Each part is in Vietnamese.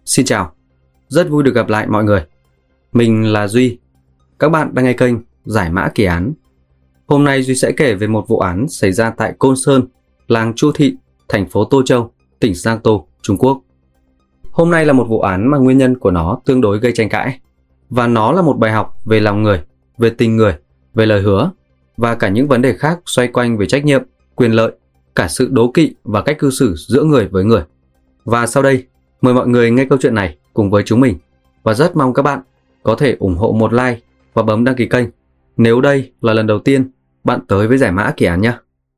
Xin chào, rất vui được gặp lại mọi người. Mình là Duy. Các bạn đang nghe kênh Giải mã kỳ án. Hôm nay Duy sẽ kể về một vụ án xảy ra tại Côn Sơn, làng Chu Thị, thành phố Tô Châu, tỉnh Giang Tô, Trung Quốc. Hôm nay là một vụ án mà nguyên nhân của nó tương đối gây tranh cãi. Và nó là một bài học về lòng người, về tình người, về lời hứa và cả những vấn đề khác xoay quanh về trách nhiệm, quyền lợi, cả sự đố kỵ và cách cư xử giữa người với người. Và sau đây, mời mọi người nghe câu chuyện này cùng với chúng mình và rất mong các bạn có thể ủng hộ một like và bấm đăng ký kênh nếu đây là lần đầu tiên bạn tới với Giải mã kỳ án nhé.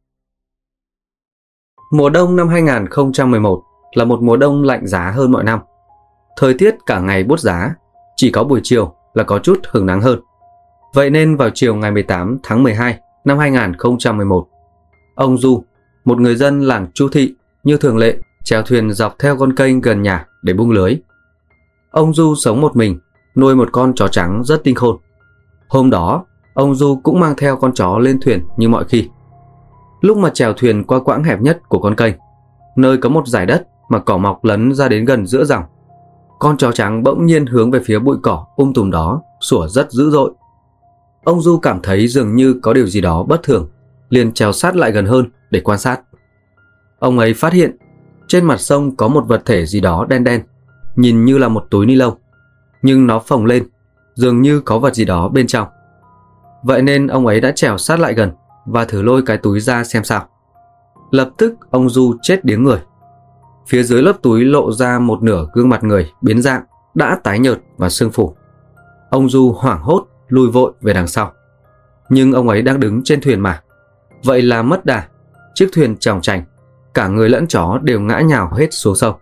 Mùa đông năm 2011 là một mùa đông lạnh giá hơn mọi năm. Thời tiết cả ngày buốt giá, chỉ có buổi chiều là có chút hừng nắng hơn. Vậy nên vào chiều ngày 18 tháng 12 năm 2011, ông Du, một người dân làng Chu Thị, như thường lệ chèo thuyền dọc theo con kênh gần nhà để bung lưới. Ông Du sống một mình, nuôi một con chó trắng rất tinh khôn. Hôm đó, ông Du cũng mang theo con chó lên thuyền như mọi khi. Lúc mà chèo thuyền qua quãng hẹp nhất của con kênh, nơi có một dải đất mà cỏ mọc lấn ra đến gần giữa dòng, con chó trắng bỗng nhiên hướng về phía bụi cỏ tùm đó, sủa rất dữ dội. Ông Du cảm thấy dường như có điều gì đó bất thường, liền trèo sát lại gần hơn để quan sát. Ông ấy phát hiện trên mặt sông có một vật thể gì đó đen đen, nhìn như là một túi ni lông, nhưng nó phồng lên, dường như có vật gì đó bên trong. Vậy nên ông ấy đã trèo sát lại gần và thử lôi cái túi ra xem sao. Lập tức ông Du chết điếng người. Phía dưới lớp túi lộ ra một nửa gương mặt người biến dạng, đã tái nhợt và sưng phù. Ông Du hoảng hốt lùi vội về đằng sau. Nhưng ông ấy đang đứng trên thuyền mà. Vậy là mất đà, chiếc thuyền chòng chành, cả người lẫn chó đều ngã nhào hết xuống sông.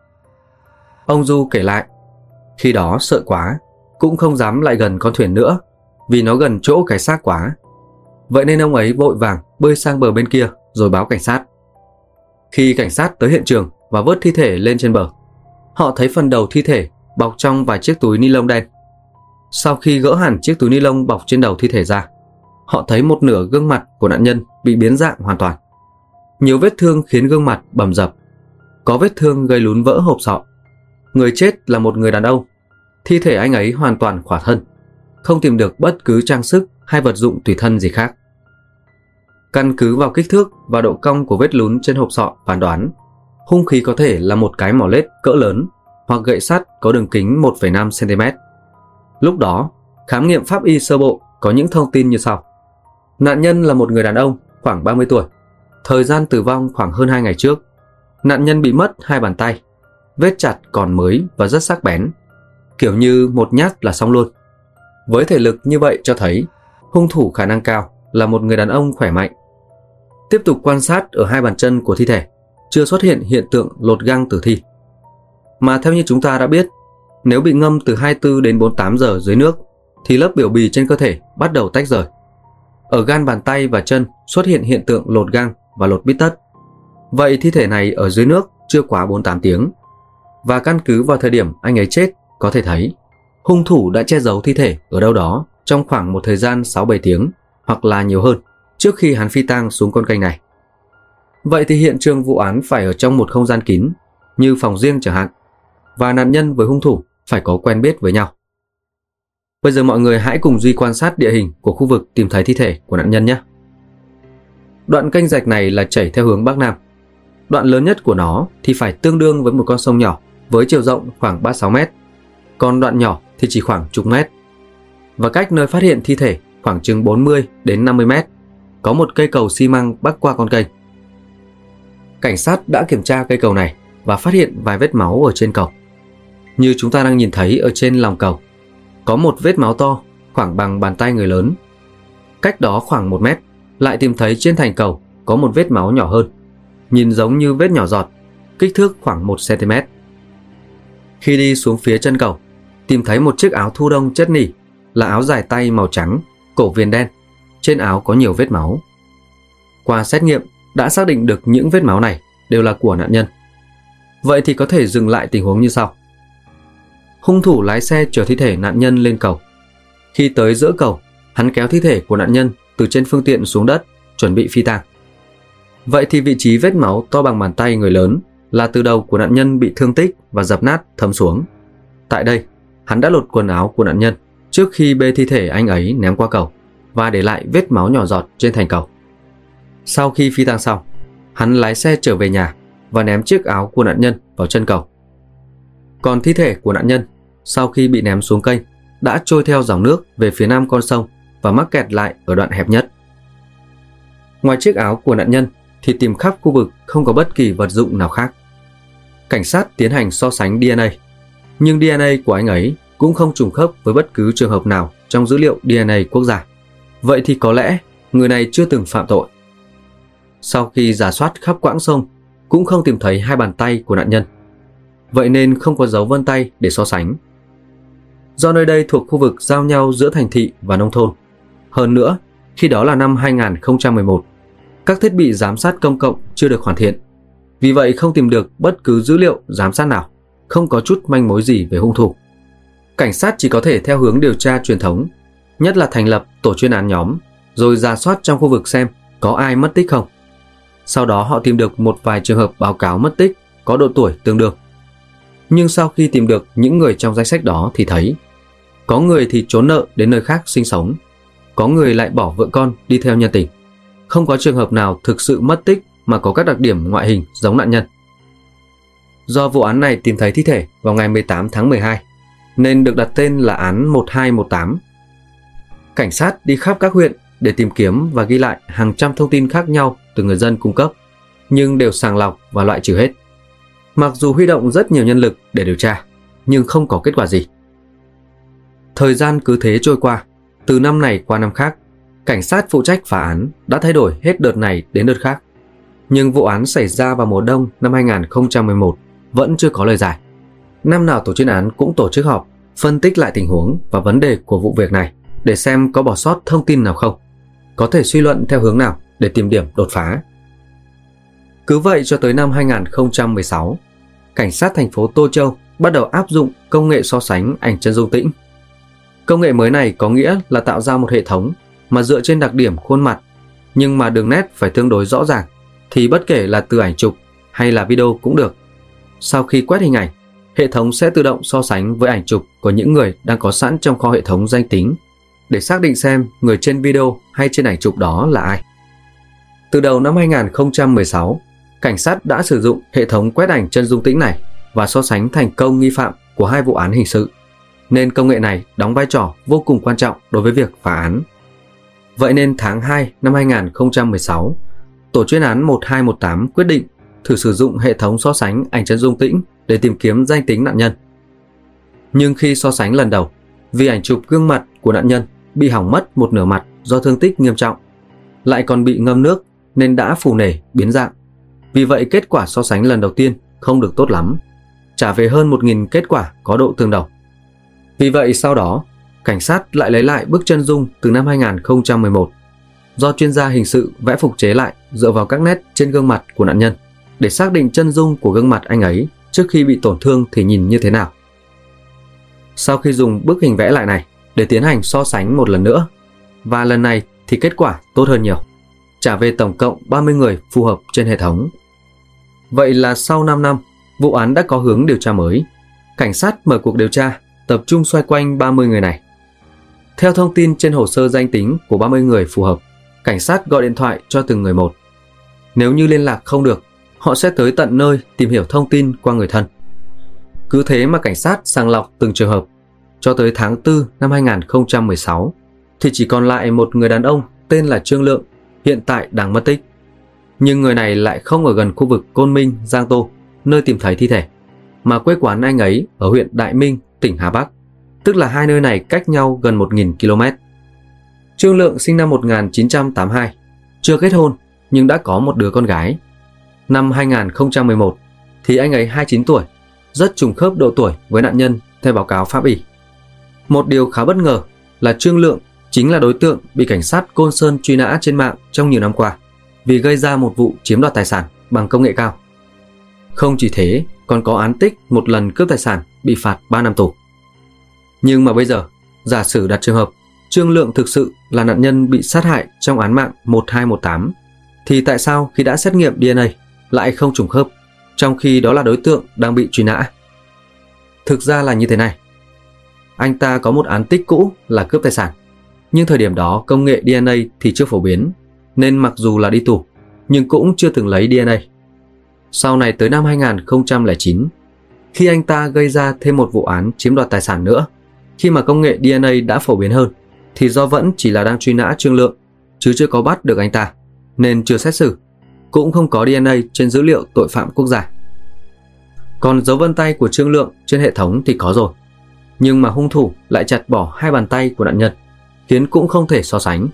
Ông Du kể lại, khi đó sợ quá, cũng không dám lại gần con thuyền nữa, vì nó gần chỗ cái xác quá. Vậy nên ông ấy vội vàng bơi sang bờ bên kia rồi báo cảnh sát. Khi cảnh sát tới hiện trường và vớt thi thể lên trên bờ, họ thấy phần đầu thi thể bọc trong vài chiếc túi ni lông đen. Sau khi gỡ hẳn chiếc túi ni lông bọc trên đầu thi thể ra, họ thấy một nửa gương mặt của nạn nhân bị biến dạng hoàn toàn. Nhiều vết thương khiến gương mặt bầm dập, có vết thương gây lún vỡ hộp sọ. Người chết là một người đàn ông. Thi thể anh ấy hoàn toàn khỏa thân, không tìm được bất cứ trang sức hay vật dụng tùy thân gì khác. Căn cứ vào kích thước và độ cong của vết lún trên hộp sọ phán đoán, hung khí có thể là một cái mỏ lết cỡ lớn hoặc gậy sắt có đường kính 1,5 cm. Lúc đó, khám nghiệm pháp y sơ bộ có những thông tin như sau. Nạn nhân là một người đàn ông khoảng 30 tuổi. Thời gian tử vong khoảng hơn 2 ngày trước. Nạn nhân bị mất 2 bàn tay. Vết chặt còn mới và rất sắc bén, kiểu như một nhát là xong luôn. Với thể lực như vậy cho thấy hung thủ khả năng cao là một người đàn ông khỏe mạnh. Tiếp tục quan sát ở 2 bàn chân của thi thể, chưa xuất hiện hiện tượng lột găng tử thi. Mà theo như chúng ta đã biết, nếu bị ngâm từ 24 đến 48 giờ dưới nước thì lớp biểu bì trên cơ thể bắt đầu tách rời. Ở gan bàn tay và chân xuất hiện hiện tượng lột găng và lột bít tất. Vậy thi thể này ở dưới nước chưa quá 48 tiếng. Và căn cứ vào thời điểm anh ấy chết, có thể thấy hung thủ đã che giấu thi thể ở đâu đó trong khoảng một thời gian 6-7 tiếng hoặc là nhiều hơn trước khi hắn phi tang xuống con kênh này. Vậy thì hiện trường vụ án phải ở trong một không gian kín, như phòng riêng chẳng hạn, và nạn nhân với hung thủ phải có quen biết với nhau. Bây giờ mọi người hãy cùng Duy quan sát địa hình của khu vực tìm thấy thi thể của nạn nhân nhé. Đoạn kênh rạch này là chảy theo hướng Bắc Nam. Đoạn lớn nhất của nó thì phải tương đương với một con sông nhỏ với chiều rộng khoảng 36 mét, còn đoạn nhỏ thì chỉ khoảng chục mét. Và cách nơi phát hiện thi thể khoảng chừng 40 đến 50 mét, có một cây cầu xi măng bắc qua con kênh. Cảnh sát đã kiểm tra cây cầu này và phát hiện vài vết máu ở trên cầu. Như chúng ta đang nhìn thấy ở trên lòng cầu, có một vết máu to khoảng bằng bàn tay người lớn. Cách đó khoảng 1 mét, lại tìm thấy trên thành cầu có một vết máu nhỏ hơn, nhìn giống như vết nhỏ giọt, kích thước khoảng 1 cm. Khi đi xuống phía chân cầu, tìm thấy một chiếc áo thu đông chất nỉ, là áo dài tay màu trắng, cổ viền đen, trên áo có nhiều vết máu. Qua xét nghiệm đã xác định được những vết máu này đều là của nạn nhân. Vậy thì có thể dừng lại tình huống như sau. Hung thủ lái xe chở thi thể nạn nhân lên cầu. Khi tới giữa cầu, hắn kéo thi thể của nạn nhân từ trên phương tiện xuống đất, chuẩn bị phi tang. Vậy thì vị trí vết máu to bằng bàn tay người lớn là từ đầu của nạn nhân bị thương tích và dập nát thấm xuống. Tại đây, hắn đã lột quần áo của nạn nhân trước khi bê thi thể anh ấy ném qua cầu và để lại vết máu nhỏ giọt trên thành cầu. Sau khi phi tang xong, hắn lái xe trở về nhà và ném chiếc áo của nạn nhân vào chân cầu. Còn thi thể của nạn nhân sau khi bị ném xuống kênh đã trôi theo dòng nước về phía nam con sông và mắc kẹt lại ở đoạn hẹp nhất. Ngoài chiếc áo của nạn nhân thì tìm khắp khu vực không có bất kỳ vật dụng nào khác. Cảnh sát tiến hành so sánh DNA, nhưng DNA của anh ấy cũng không trùng khớp với bất cứ trường hợp nào trong dữ liệu DNA quốc gia. Vậy thì có lẽ người này chưa từng phạm tội. Sau khi rà soát khắp quãng sông cũng không tìm thấy hai bàn tay của nạn nhân, vậy nên không có dấu vân tay để so sánh. Do nơi đây thuộc khu vực giao nhau giữa thành thị và nông thôn. Hơn nữa, khi đó là năm 2011, các thiết bị giám sát công cộng chưa được hoàn thiện. Vì vậy không tìm được bất cứ dữ liệu giám sát nào, không có chút manh mối gì về hung thủ. Cảnh sát chỉ có thể theo hướng điều tra truyền thống, nhất là thành lập tổ chuyên án nhóm, rồi rà soát trong khu vực xem có ai mất tích không. Sau đó họ tìm được một vài trường hợp báo cáo mất tích có độ tuổi tương đương. Nhưng sau khi tìm được những người trong danh sách đó thì thấy có người thì trốn nợ đến nơi khác sinh sống, có người lại bỏ vợ con đi theo nhân tình. Không có trường hợp nào thực sự mất tích mà có các đặc điểm ngoại hình giống nạn nhân. Do vụ án này tìm thấy thi thể vào ngày 18 tháng 12, nên được đặt tên là án 1218. Cảnh sát đi khắp các huyện để tìm kiếm và ghi lại hàng trăm thông tin khác nhau từ người dân cung cấp, nhưng đều sàng lọc và loại trừ hết. Mặc dù huy động rất nhiều nhân lực để điều tra, nhưng không có kết quả gì. Thời gian cứ thế trôi qua, từ năm này qua năm khác, cảnh sát phụ trách phá án đã thay đổi hết đợt này đến đợt khác. Nhưng vụ án xảy ra vào mùa đông năm 2011 vẫn chưa có lời giải. Năm nào tổ chuyên án cũng tổ chức họp, phân tích lại tình huống và vấn đề của vụ việc này để xem có bỏ sót thông tin nào không, có thể suy luận theo hướng nào để tìm điểm đột phá. Cứ vậy cho tới năm 2016, cảnh sát thành phố Tô Châu bắt đầu áp dụng công nghệ so sánh ảnh chân dung tĩnh. Công nghệ mới này có nghĩa là tạo ra một hệ thống mà dựa trên đặc điểm khuôn mặt, nhưng mà đường nét phải tương đối rõ ràng, thì bất kể là từ ảnh chụp hay là video cũng được. Sau khi quét hình ảnh, hệ thống sẽ tự động so sánh với ảnh chụp của những người đang có sẵn trong kho hệ thống danh tính để xác định xem người trên video hay trên ảnh chụp đó là ai. Từ đầu năm 2016, cảnh sát đã sử dụng hệ thống quét ảnh chân dung tĩnh này và so sánh thành công nghi phạm của hai vụ án hình sự, nên công nghệ này đóng vai trò vô cùng quan trọng đối với việc phá án. Vậy nên tháng 2 năm 2016, tổ chuyên án 1218 quyết định thử sử dụng hệ thống so sánh ảnh chân dung tĩnh để tìm kiếm danh tính nạn nhân. Nhưng khi so sánh lần đầu, vì ảnh chụp gương mặt của nạn nhân bị hỏng mất một nửa mặt do thương tích nghiêm trọng, lại còn bị ngâm nước nên đã phù nề biến dạng. Vì vậy kết quả so sánh lần đầu tiên không được tốt lắm, trả về hơn 1.000 kết quả có độ tương đồng. Vì vậy sau đó, cảnh sát lại lấy lại bức chân dung từ năm 2011, do chuyên gia hình sự vẽ phục chế lại dựa vào các nét trên gương mặt của nạn nhân để xác định chân dung của gương mặt anh ấy trước khi bị tổn thương thì nhìn như thế nào. Sau khi dùng bức hình vẽ lại này để tiến hành so sánh một lần nữa, và lần này thì kết quả tốt hơn nhiều, trả về tổng cộng 30 người phù hợp trên hệ thống. Vậy là sau 5 năm, vụ án đã có hướng điều tra mới. Cảnh sát mở cuộc điều tra tập trung xoay quanh 30 người này. Theo thông tin trên hồ sơ danh tính của 30 người phù hợp, cảnh sát gọi điện thoại cho từng người một. Nếu như liên lạc không được, họ sẽ tới tận nơi tìm hiểu thông tin qua người thân. Cứ thế mà cảnh sát sàng lọc từng trường hợp. Cho tới tháng 4 năm 2016 thì chỉ còn lại một người đàn ông tên là Trương Lượng, hiện tại đang mất tích. Nhưng người này lại không ở gần khu vực Côn Minh, Giang Tô, nơi tìm thấy thi thể, mà quê quán anh ấy ở huyện Đại Minh, tỉnh Hà Bắc, tức là hai nơi này cách nhau gần 1.000 km. Trương Lượng sinh năm 1982, chưa kết hôn nhưng đã có một đứa con gái. Năm 2011 thì anh ấy 29 tuổi, rất trùng khớp độ tuổi với nạn nhân theo báo cáo pháp y. Một điều khá bất ngờ là Trương Lượng chính là đối tượng bị cảnh sát Côn Sơn truy nã trên mạng trong nhiều năm qua vì gây ra một vụ chiếm đoạt tài sản bằng công nghệ cao. Không chỉ thế, còn có án tích một lần cướp tài sản bị phạt 3 năm tù. Nhưng mà bây giờ, giả sử đặt trường hợp Trương Lượng thực sự là nạn nhân bị sát hại trong án mạng 1218, thì tại sao khi đã xét nghiệm DNA lại không trùng khớp, trong khi đó là đối tượng đang bị truy nã. Thực ra là như thế này. Anh ta có một án tích cũ là cướp tài sản, nhưng thời điểm đó công nghệ DNA thì chưa phổ biến, nên mặc dù là đi tù, nhưng cũng chưa từng lấy DNA. Sau này tới năm 2009, khi anh ta gây ra thêm một vụ án chiếm đoạt tài sản nữa, khi mà công nghệ DNA đã phổ biến hơn, thì do vẫn chỉ là đang truy nã Trương Lượng, chứ chưa có bắt được anh ta, nên chưa xét xử, cũng không có DNA trên dữ liệu tội phạm quốc gia. Còn dấu vân tay của Trương Lượng trên hệ thống thì có rồi, nhưng mà hung thủ lại chặt bỏ 2 bàn tay của nạn nhân, khiến cũng không thể so sánh.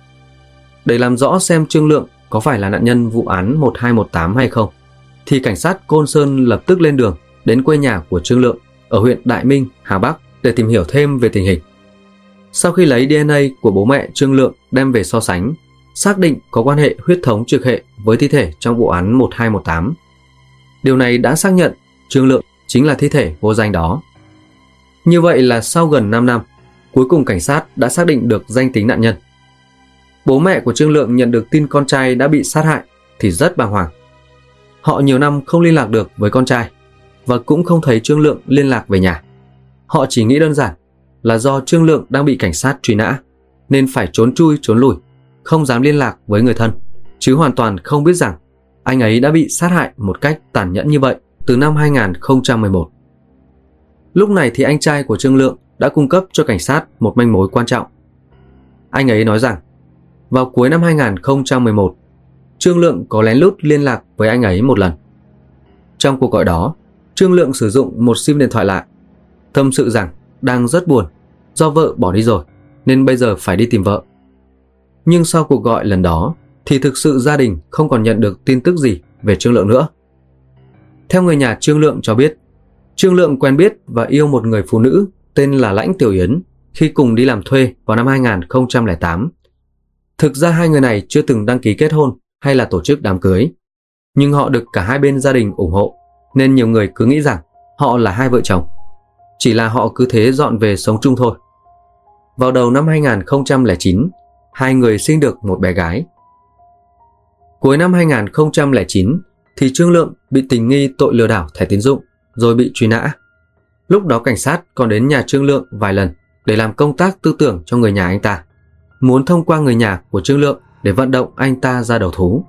Để làm rõ xem Trương Lượng có phải là nạn nhân vụ án 1218 hay không, thì cảnh sát Côn Sơn lập tức lên đường đến quê nhà của Trương Lượng ở huyện Đại Minh, Hà Bắc để tìm hiểu thêm về tình hình. Sau khi lấy DNA của bố mẹ Trương Lượng đem về so sánh, xác định có quan hệ huyết thống trực hệ với thi thể trong vụ án 1218. Điều này đã xác nhận Trương Lượng chính là thi thể vô danh đó. Như vậy là sau gần 5 năm, cuối cùng cảnh sát đã xác định được danh tính nạn nhân. Bố mẹ của Trương Lượng nhận được tin con trai đã bị sát hại thì rất bàng hoàng. Họ nhiều năm không liên lạc được với con trai và cũng không thấy Trương Lượng liên lạc về nhà. Họ chỉ nghĩ đơn giản là do Trương Lượng đang bị cảnh sát truy nã nên phải trốn chui trốn lùi, không dám liên lạc với người thân, chứ hoàn toàn không biết rằng anh ấy đã bị sát hại một cách tàn nhẫn như vậy từ năm 2011. Lúc này thì anh trai của Trương Lượng đã cung cấp cho cảnh sát một manh mối quan trọng. Anh ấy nói rằng vào cuối năm 2011, Trương Lượng có lén lút liên lạc với anh ấy một lần. Trong cuộc gọi đó, Trương Lượng sử dụng một sim điện thoại lạ, tâm sự rằng đang rất buồn do vợ bỏ đi rồi nên bây giờ phải đi tìm vợ. Nhưng sau cuộc gọi lần đó thì thực sự gia đình không còn nhận được tin tức gì về Trương Lượng nữa. Theo người nhà Trương Lượng cho biết, Trương Lượng quen biết và yêu một người phụ nữ tên là Lãnh Tiểu Yến khi cùng đi làm thuê vào năm 2008. Thực ra hai người này chưa từng đăng ký kết hôn hay là tổ chức đám cưới, nhưng họ được cả hai bên gia đình ủng hộ nên nhiều người cứ nghĩ rằng họ là hai vợ chồng. Chỉ là họ cứ thế dọn về sống chung thôi. Vào đầu năm 2009, hai người sinh được một bé gái. Cuối năm 2009 thì Trương Lượng bị tình nghi tội lừa đảo thẻ tín dụng rồi bị truy nã. Lúc đó cảnh sát còn đến nhà Trương Lượng vài lần để làm công tác tư tưởng cho người nhà anh ta, muốn thông qua người nhà của Trương Lượng để vận động anh ta ra đầu thú.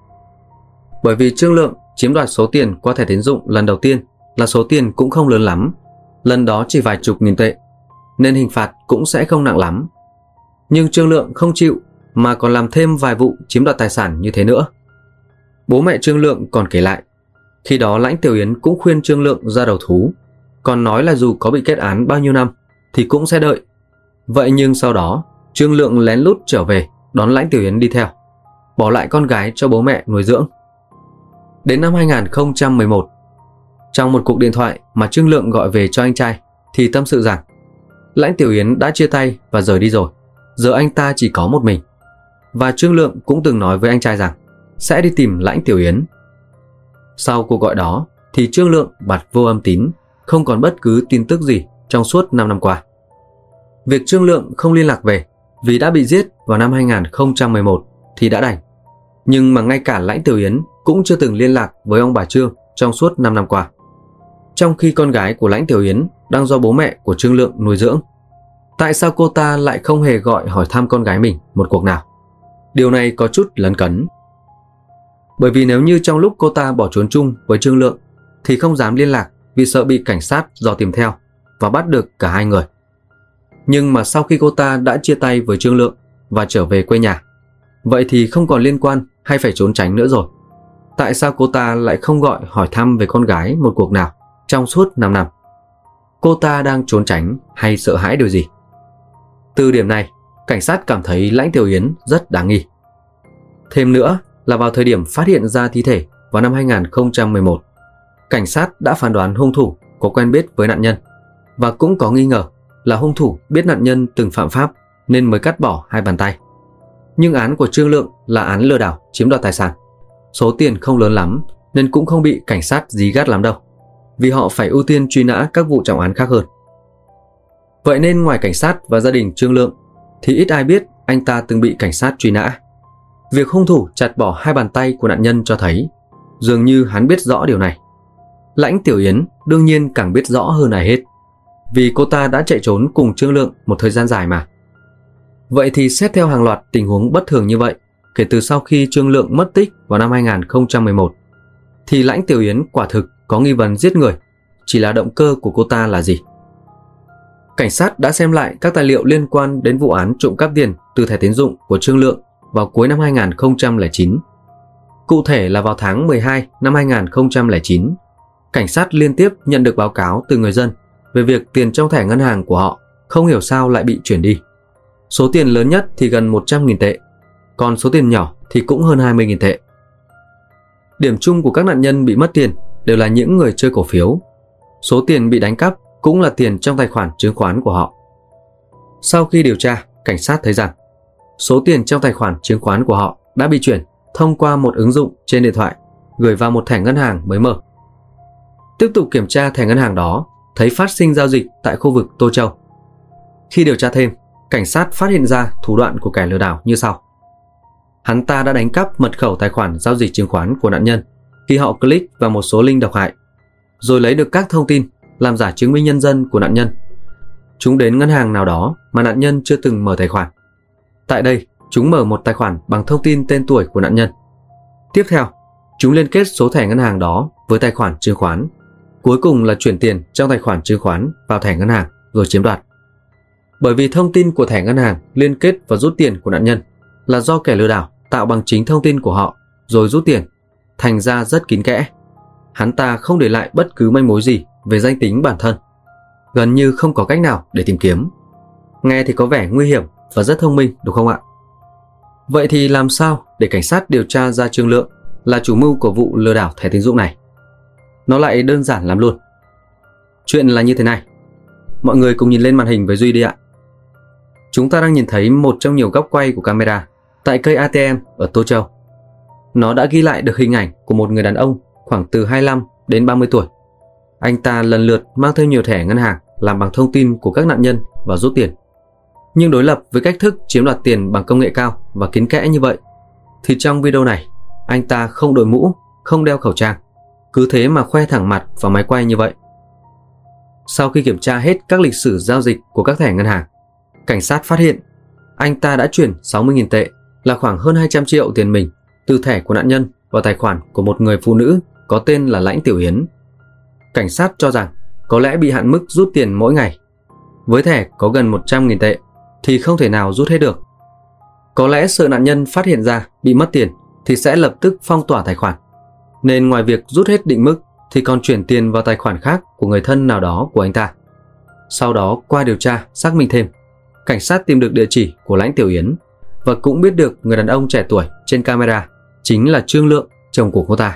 Bởi vì Trương Lượng chiếm đoạt số tiền qua thẻ tín dụng lần đầu tiên là số tiền cũng không lớn lắm, lần đó chỉ vài chục nghìn tệ, nên hình phạt cũng sẽ không nặng lắm. Nhưng Trương Lượng không chịu mà còn làm thêm vài vụ chiếm đoạt tài sản như thế nữa. Bố mẹ Trương Lượng còn kể lại, khi đó Lãnh Tiểu Yến cũng khuyên Trương Lượng ra đầu thú, còn nói là dù có bị kết án bao nhiêu năm thì cũng sẽ đợi. Vậy nhưng sau đó Trương Lượng lén lút trở về đón Lãnh Tiểu Yến đi theo, bỏ lại con gái cho bố mẹ nuôi dưỡng. Đến năm 2011, trong một cuộc điện thoại mà Trương Lượng gọi về cho anh trai thì tâm sự rằng Lãnh Tiểu Yến đã chia tay và rời đi rồi, giờ anh ta chỉ có một mình. Và Trương Lượng cũng từng nói với anh trai rằng sẽ đi tìm Lãnh Tiểu Yến. Sau cuộc gọi đó thì Trương Lượng bật vô âm tín, không còn bất cứ tin tức gì trong suốt 5 năm qua. Việc Trương Lượng không liên lạc về vì đã bị giết vào năm 2011 thì đã đành, nhưng mà ngay cả Lãnh Tiểu Yến cũng chưa từng liên lạc với ông bà Trương trong suốt 5 năm qua. Trong khi con gái của Lãnh Tiểu Yến đang do bố mẹ của Trương Lượng nuôi dưỡng, tại sao cô ta lại không hề gọi hỏi thăm con gái mình một cuộc nào? Điều này có chút lấn cấn. Bởi vì nếu như trong lúc cô ta bỏ trốn chung với Trương Lượng thì không dám liên lạc vì sợ bị cảnh sát dò tìm theo và bắt được cả hai người. Nhưng mà sau khi cô ta đã chia tay với Trương Lượng và trở về quê nhà, vậy thì không còn liên quan hay phải trốn tránh nữa rồi. Tại sao cô ta lại không gọi hỏi thăm về con gái một cuộc nào trong suốt 5 năm? Cô ta đang trốn tránh hay sợ hãi điều gì? Từ điểm này, cảnh sát cảm thấy Lãnh Tiểu Yến rất đáng nghi. Thêm nữa là vào thời điểm phát hiện ra thi thể vào năm 2011, cảnh sát đã phán đoán hung thủ có quen biết với nạn nhân và cũng có nghi ngờ là hung thủ biết nạn nhân từng phạm pháp nên mới cắt bỏ 2 bàn tay. Nhưng án của Trương Lượng là án lừa đảo chiếm đoạt tài sản, số tiền không lớn lắm nên cũng không bị cảnh sát dí gắt lắm đâu, vì họ phải ưu tiên truy nã các vụ trọng án khác hơn. Vậy nên ngoài cảnh sát và gia đình Trương Lượng thì ít ai biết anh ta từng bị cảnh sát truy nã. Việc hung thủ chặt bỏ 2 bàn tay của nạn nhân cho thấy Dường như hắn biết rõ điều này. Lãnh Tiểu Yến đương nhiên càng biết rõ hơn ai hết, vì cô ta đã chạy trốn cùng Trương Lượng một thời gian dài mà. Vậy thì xét theo hàng loạt tình huống bất thường như vậy, kể từ sau khi Trương Lượng mất tích vào năm 2011, thì Lãnh Tiểu Yến quả thực có nghi vấn giết người, chỉ là động cơ của cô ta là gì? Cảnh sát đã xem lại các tài liệu liên quan đến vụ án trộm cắp tiền từ thẻ tín dụng của Trương Lượng vào cuối năm 2009. Cụ thể là vào tháng 12 năm 2009, cảnh sát liên tiếp nhận được báo cáo từ người dân về việc tiền trong thẻ ngân hàng của họ không hiểu sao lại bị chuyển đi. Số tiền lớn nhất thì gần 100.000 tệ, còn số tiền nhỏ thì cũng hơn 20.000 tệ. Điểm chung của các nạn nhân bị mất tiền đều là những người chơi cổ phiếu. Số tiền bị đánh cắp cũng là tiền trong tài khoản chứng khoán của họ. Sau khi điều tra, cảnh sát thấy rằng số tiền trong tài khoản chứng khoán của họ đã bị chuyển thông qua một ứng dụng trên điện thoại gửi vào một thẻ ngân hàng mới mở. Tiếp tục kiểm tra thẻ ngân hàng đó, thấy phát sinh giao dịch tại khu vực Tô Châu. Khi điều tra thêm, cảnh sát phát hiện ra thủ đoạn của kẻ lừa đảo như sau. Hắn ta đã đánh cắp mật khẩu tài khoản giao dịch chứng khoán của nạn nhân khi họ click vào một số link độc hại, rồi lấy được các thông tin làm giả chứng minh nhân dân của nạn nhân. Chúng đến ngân hàng nào đó mà nạn nhân chưa từng mở tài khoản. Tại đây, chúng mở một tài khoản bằng thông tin tên tuổi của nạn nhân. Tiếp theo, chúng liên kết số thẻ ngân hàng đó với tài khoản chứng khoán. Cuối cùng là chuyển tiền trong tài khoản chứng khoán vào thẻ ngân hàng rồi chiếm đoạt. Bởi vì thông tin của thẻ ngân hàng liên kết và rút tiền của nạn nhân là do kẻ lừa đảo tạo bằng chính thông tin của họ rồi rút tiền, thành ra rất kín kẽ. Hắn ta không để lại bất cứ manh mối gì về danh tính bản thân, gần như không có cách nào để tìm kiếm. Nghe thì có vẻ nguy hiểm và rất thông minh, đúng không ạ? Vậy thì làm sao để cảnh sát điều tra ra Trương Lượng là chủ mưu của vụ lừa đảo thẻ tín dụng này? Nó lại đơn giản lắm luôn. Chuyện là như thế này. Mọi người cùng nhìn lên màn hình với Duy đi ạ. Chúng ta đang nhìn thấy một trong nhiều góc quay của camera tại cây ATM ở Tô Châu. Nó đã ghi lại được hình ảnh của một người đàn ông khoảng từ 25 đến 30 tuổi. Anh ta lần lượt mang theo nhiều thẻ ngân hàng làm bằng thông tin của các nạn nhân và rút tiền. Nhưng đối lập với cách thức chiếm đoạt tiền bằng công nghệ cao và kín kẽ như vậy, thì trong video này, anh ta không đội mũ, không đeo khẩu trang, cứ thế mà khoe thẳng mặt vào máy quay như vậy. Sau khi kiểm tra hết các lịch sử giao dịch của các thẻ ngân hàng, cảnh sát phát hiện anh ta đã chuyển 60.000 tệ là khoảng hơn 200 triệu tiền mình từ thẻ của nạn nhân vào tài khoản của một người phụ nữ có tên là Lãnh Tiểu Yến. Cảnh sát cho rằng có lẽ bị hạn mức rút tiền mỗi ngày. Với thẻ có gần 100.000 tệ thì không thể nào rút hết được. Có lẽ sợ nạn nhân phát hiện ra bị mất tiền thì sẽ lập tức phong tỏa tài khoản, nên ngoài việc rút hết định mức thì còn chuyển tiền vào tài khoản khác của người thân nào đó của anh ta. Sau đó qua điều tra xác minh thêm, cảnh sát tìm được địa chỉ của Lãnh Tiểu Yến và cũng biết được người đàn ông trẻ tuổi trên camera chính là Trương Lượng, chồng của cô ta.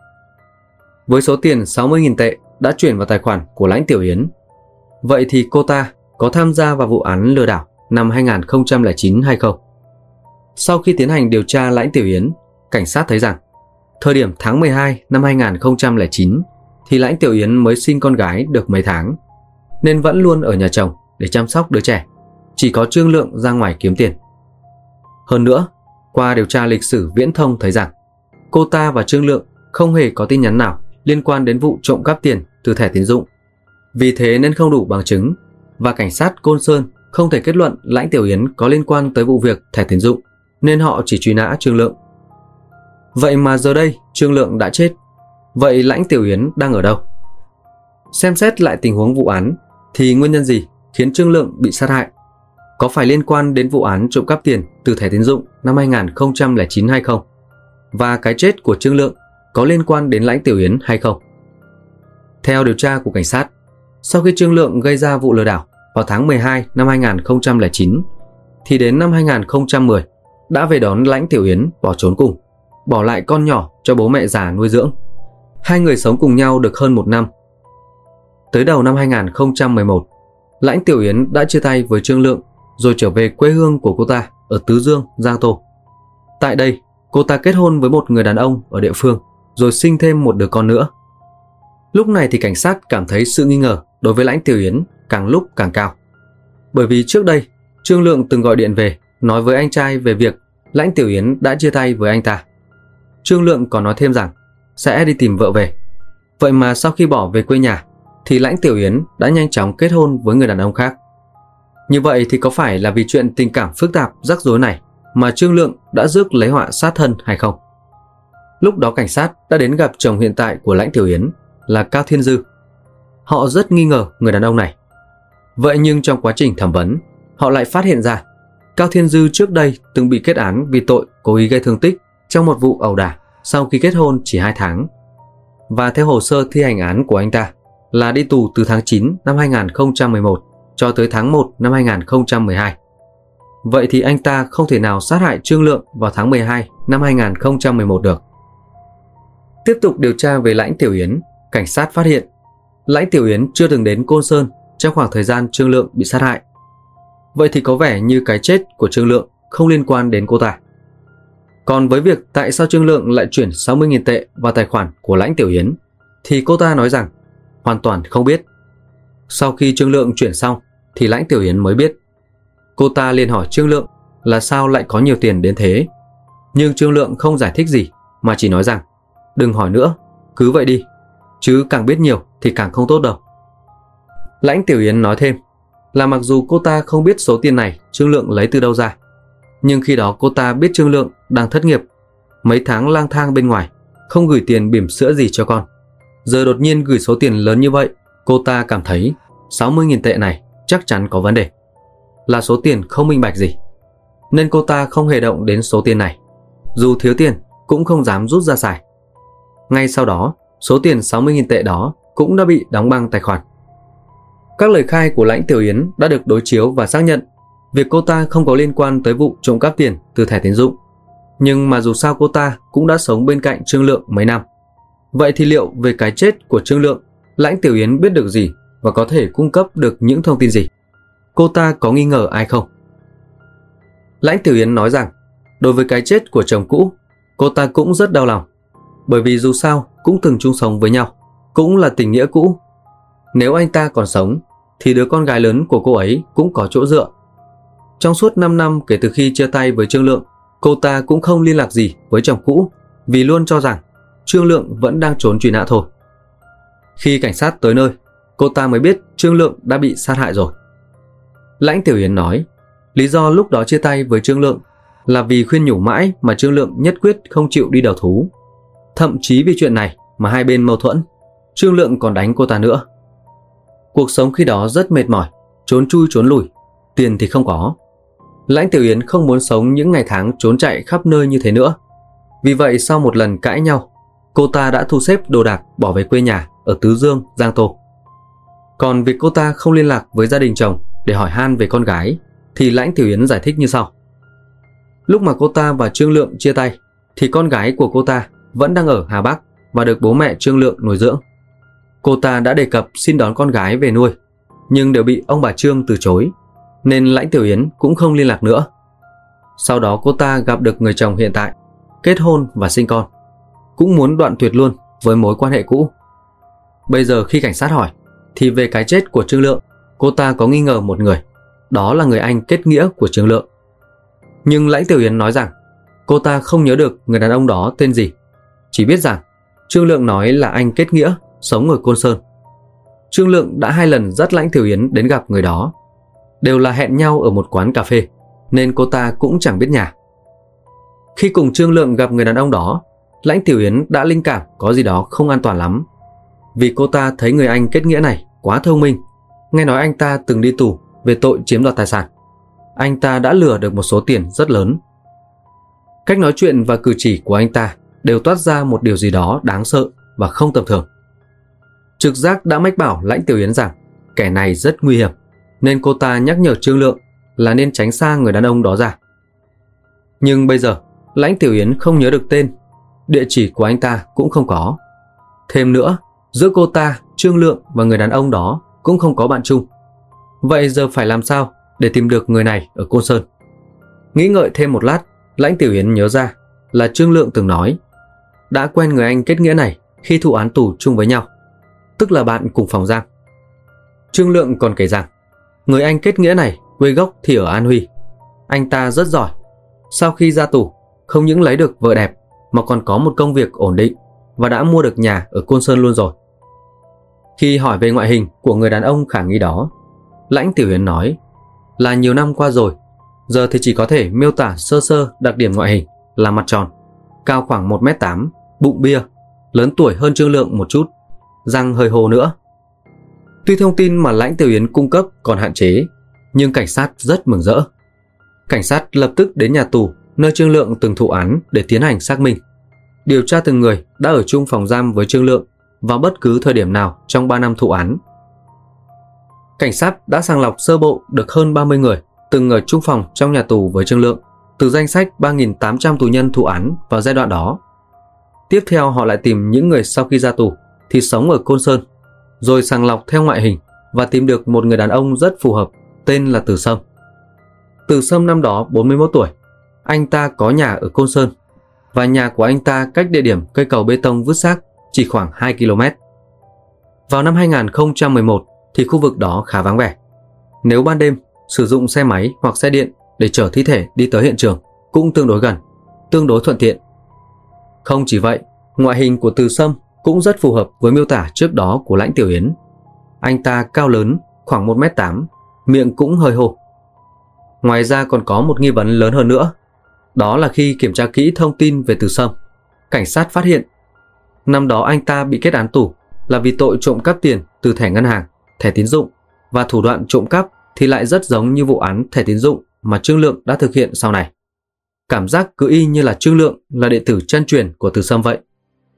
Với số tiền 60.000 tệ đã chuyển vào tài khoản của Lãnh Tiểu Yến, vậy thì cô ta có tham gia vào vụ án lừa đảo năm 2009 hay không? Sau khi tiến hành điều tra Lãnh Tiểu Yến, cảnh sát thấy rằng thời điểm tháng 12 năm 2009 thì Lãnh Tiểu Yến mới sinh con gái được mấy tháng, nên vẫn luôn ở nhà chồng để chăm sóc đứa trẻ, chỉ có Trương Lượng ra ngoài kiếm tiền. Hơn nữa, qua điều tra lịch sử viễn thông thấy rằng cô ta và Trương Lượng không hề có tin nhắn nào liên quan đến vụ trộm cắp tiền từ thẻ tín dụng. Vì thế nên không đủ bằng chứng và cảnh sát Côn Sơn không thể kết luận Lãnh Tiểu Yến có liên quan tới vụ việc thẻ tín dụng, nên họ chỉ truy nã Trương Lượng. Vậy mà giờ đây Trương Lượng đã chết. Vậy Lãnh Tiểu Yến đang ở đâu? Xem xét lại tình huống vụ án thì nguyên nhân gì khiến Trương Lượng bị sát hại? Có phải liên quan đến vụ án trộm cắp tiền từ thẻ tín dụng năm 2009 hay không? Và cái chết của Trương Lượng có liên quan đến Lãnh Tiểu Yến hay không? Theo điều tra của cảnh sát, sau khi Trương Lượng gây ra vụ lừa đảo vào tháng 12 năm 2009, thì đến năm 2010 đã về đón Lãnh Tiểu Yến bỏ trốn cùng, bỏ lại con nhỏ cho bố mẹ già nuôi dưỡng. Hai người sống cùng nhau được hơn 1 năm. Tới đầu năm 2011, Lãnh Tiểu Yến đã chia tay với Trương Lượng rồi trở về quê hương của cô ta ở Tứ Dương, Giang Tô. Tại đây, cô ta kết hôn với một người đàn ông ở địa phương rồi sinh thêm một đứa con nữa. Lúc này thì cảnh sát cảm thấy sự nghi ngờ đối với Lãnh Tiểu Yến càng lúc càng cao. Bởi vì trước đây, Trương Lượng từng gọi điện về nói với anh trai về việc Lãnh Tiểu Yến đã chia tay với anh ta. Trương Lượng còn nói thêm rằng sẽ đi tìm vợ về. Vậy mà sau khi bỏ về quê nhà thì Lãnh Tiểu Yến đã nhanh chóng kết hôn với người đàn ông khác. Như vậy thì có phải là vì chuyện tình cảm phức tạp rắc rối này mà Trương Lượng đã rước lấy họa sát thân hay không? Lúc đó cảnh sát đã đến gặp chồng hiện tại của Lãnh Tiểu Yến là Cao Thiên Dư. Họ rất nghi ngờ người đàn ông này. Vậy nhưng trong quá trình thẩm vấn, họ lại phát hiện ra Cao Thiên Dư trước đây từng bị kết án vì tội cố ý gây thương tích trong một vụ ẩu đả sau khi kết hôn chỉ 2 tháng. Và theo hồ sơ thi hành án của anh ta là đi tù từ tháng 9 năm 2011 cho tới tháng 1 năm 2012. Vậy thì anh ta không thể nào sát hại Trương Lượng vào tháng 12 năm 2011 được. Tiếp tục điều tra về Lãnh Tiểu Yến, cảnh sát phát hiện Lãnh Tiểu Yến chưa từng đến Côn Sơn trong khoảng thời gian Trương Lượng bị sát hại. Vậy thì có vẻ như cái chết của Trương Lượng không liên quan đến cô ta. Còn với việc tại sao Trương Lượng lại chuyển 60.000 tệ vào tài khoản của Lãnh Tiểu Yến thì cô ta nói rằng hoàn toàn không biết. Sau khi Trương Lượng chuyển xong thì Lãnh Tiểu Yến mới biết. Cô ta liền hỏi Trương Lượng là sao lại có nhiều tiền đến thế. Nhưng Trương Lượng không giải thích gì mà chỉ nói rằng đừng hỏi nữa, cứ vậy đi, chứ càng biết nhiều thì càng không tốt đâu. Lãnh Tiểu Yến nói thêm là mặc dù cô ta không biết số tiền này Trương Lượng lấy từ đâu ra, nhưng khi đó cô ta biết Trương Lượng đang thất nghiệp, mấy tháng lang thang bên ngoài, không gửi tiền bỉm sữa gì cho con. Giờ đột nhiên gửi số tiền lớn như vậy, cô ta cảm thấy 60.000 tệ này chắc chắn có vấn đề, là số tiền không minh bạch gì. Nên cô ta không hề động đến số tiền này, dù thiếu tiền cũng không dám rút ra xài. Ngay sau đó, số tiền 60.000 tệ đó cũng đã bị đóng băng tài khoản. Các lời khai của Lãnh Tiểu Yến đã được đối chiếu và xác nhận việc cô ta không có liên quan tới vụ trộm cắp tiền từ thẻ tín dụng. Nhưng mà dù sao cô ta cũng đã sống bên cạnh Trương Lượng mấy năm. Vậy thì liệu về cái chết của Trương Lượng, Lãnh Tiểu Yến biết được gì và có thể cung cấp được những thông tin gì? Cô ta có nghi ngờ ai không? Lãnh Tiểu Yến nói rằng đối với cái chết của chồng cũ, cô ta cũng rất đau lòng. Bởi vì dù sao cũng từng chung sống với nhau, cũng là tình nghĩa cũ. Nếu anh ta còn sống thì đứa con gái lớn của cô ấy cũng có chỗ dựa. Trong suốt 5 năm kể từ khi chia tay với Trương Lượng, cô ta cũng không liên lạc gì với chồng cũ vì luôn cho rằng Trương Lượng vẫn đang trốn truy nã thôi. Khi cảnh sát tới nơi, cô ta mới biết Trương Lượng đã bị sát hại rồi. Lãnh Tiểu Yến nói lý do lúc đó chia tay với Trương Lượng là vì khuyên nhủ mãi mà Trương Lượng nhất quyết không chịu đi đầu thú. Thậm chí vì chuyện này mà hai bên mâu thuẫn, Trương Lượng còn đánh cô ta nữa. Cuộc sống khi đó rất mệt mỏi, trốn chui trốn lùi, tiền thì không có. Lãnh Tiểu Yến không muốn sống những ngày tháng trốn chạy khắp nơi như thế nữa. Vì vậy sau một lần cãi nhau, cô ta đã thu xếp đồ đạc bỏ về quê nhà ở Tứ Dương, Giang Tô. Còn việc cô ta không liên lạc với gia đình chồng để hỏi han về con gái thì Lãnh Tiểu Yến giải thích như sau. Lúc mà cô ta và Trương Lượng chia tay thì con gái của cô ta vẫn đang ở Hà Bắc và được bố mẹ Trương Lượng nuôi dưỡng. Cô ta đã đề cập xin đón con gái về nuôi, nhưng đều bị ông bà Trương từ chối, nên Lãnh Tiểu Yến cũng không liên lạc nữa. Sau đó cô ta gặp được người chồng hiện tại, kết hôn và sinh con, cũng muốn đoạn tuyệt luôn với mối quan hệ cũ. Bây giờ khi cảnh sát hỏi thì về cái chết của Trương Lượng, cô ta có nghi ngờ một người, đó là người anh kết nghĩa của Trương Lượng. Nhưng Lãnh Tiểu Yến nói rằng cô ta không nhớ được người đàn ông đó tên gì, chỉ biết rằng Trương Lượng nói là anh kết nghĩa sống ở Côn Sơn. Trương Lượng đã 2 lần dắt Lãnh Tiểu Yến đến gặp người đó, đều là hẹn nhau ở một quán cà phê, nên cô ta cũng chẳng biết nhà. Khi cùng Trương Lượng gặp người đàn ông đó, Lãnh Tiểu Yến đã linh cảm có gì đó không an toàn lắm. Vì cô ta thấy người anh kết nghĩa này quá thông minh, nghe nói anh ta từng đi tù về tội chiếm đoạt tài sản. Anh ta đã lừa được một số tiền rất lớn. Cách nói chuyện và cử chỉ của anh ta đều toát ra một điều gì đó đáng sợ và không tầm thường. Trực giác đã mách bảo Lãnh Tiểu Yến rằng kẻ này rất nguy hiểm, nên cô ta nhắc nhở Trương Lượng là nên tránh xa người đàn ông đó ra. Nhưng bây giờ Lãnh Tiểu Yến không nhớ được tên, địa chỉ của anh ta cũng không có. Thêm nữa, giữa cô ta, Trương Lượng và người đàn ông đó cũng không có bạn chung. Vậy giờ phải làm sao để tìm được người này ở Côn Sơn? Nghĩ ngợi thêm một lát, Lãnh Tiểu Yến nhớ ra là Trương Lượng từng nói đã quen người anh kết nghĩa này khi thụ án tù chung với nhau, tức là bạn cùng phòng giam. Trương Lượng còn kể rằng người anh kết nghĩa này quê gốc thì ở An Huy. Anh ta rất giỏi, sau khi ra tù không những lấy được vợ đẹp mà còn có một công việc ổn định, và đã mua được nhà ở Côn Sơn luôn rồi. Khi hỏi về ngoại hình của người đàn ông khả nghi đó, Lãnh Tiểu Yến nói là nhiều năm qua rồi, giờ thì chỉ có thể miêu tả sơ sơ đặc điểm ngoại hình là mặt tròn, cao khoảng 1m8, bụng bia, lớn tuổi hơn Trương Lượng một chút, răng hơi hồ nữa. Tuy thông tin mà Lãnh Tiểu Yến cung cấp còn hạn chế, nhưng cảnh sát rất mừng rỡ. Cảnh sát lập tức đến nhà tù nơi Trương Lượng từng thụ án để tiến hành xác minh, điều tra từng người đã ở chung phòng giam với Trương Lượng vào bất cứ thời điểm nào trong 3 năm thụ án. Cảnh sát đã sàng lọc sơ bộ được hơn 30 người từng ở chung phòng trong nhà tù với Trương Lượng từ danh sách 3.800 tù nhân thụ án vào giai đoạn đó. Tiếp theo họ lại tìm những người sau khi ra tù thì sống ở Côn Sơn, rồi sàng lọc theo ngoại hình và tìm được một người đàn ông rất phù hợp tên là Từ Sâm. Từ Sâm năm đó 41 tuổi, anh ta có nhà ở Côn Sơn và nhà của anh ta cách địa điểm cây cầu bê tông vứt xác chỉ khoảng 2 km. Vào năm 2011 thì khu vực đó khá vắng vẻ. Nếu ban đêm sử dụng xe máy hoặc xe điện để chở thi thể đi tới hiện trường cũng tương đối gần, tương đối thuận tiện. Không chỉ vậy, ngoại hình của Từ Sâm cũng rất phù hợp với miêu tả trước đó của Lãnh Tiểu Yến. Anh ta cao lớn, khoảng 1m8, miệng cũng hơi hô. Ngoài ra còn có một nghi vấn lớn hơn nữa. Đó là khi kiểm tra kỹ thông tin về Từ Sâm, cảnh sát phát hiện năm đó anh ta bị kết án tù là vì tội trộm cắp tiền từ thẻ ngân hàng, thẻ tín dụng, và thủ đoạn trộm cắp thì lại rất giống như vụ án thẻ tín dụng mà Trương Lượng đã thực hiện sau này. Cảm giác cứ y như là Trương Lượng là đệ tử chân truyền của Từ Sâm vậy.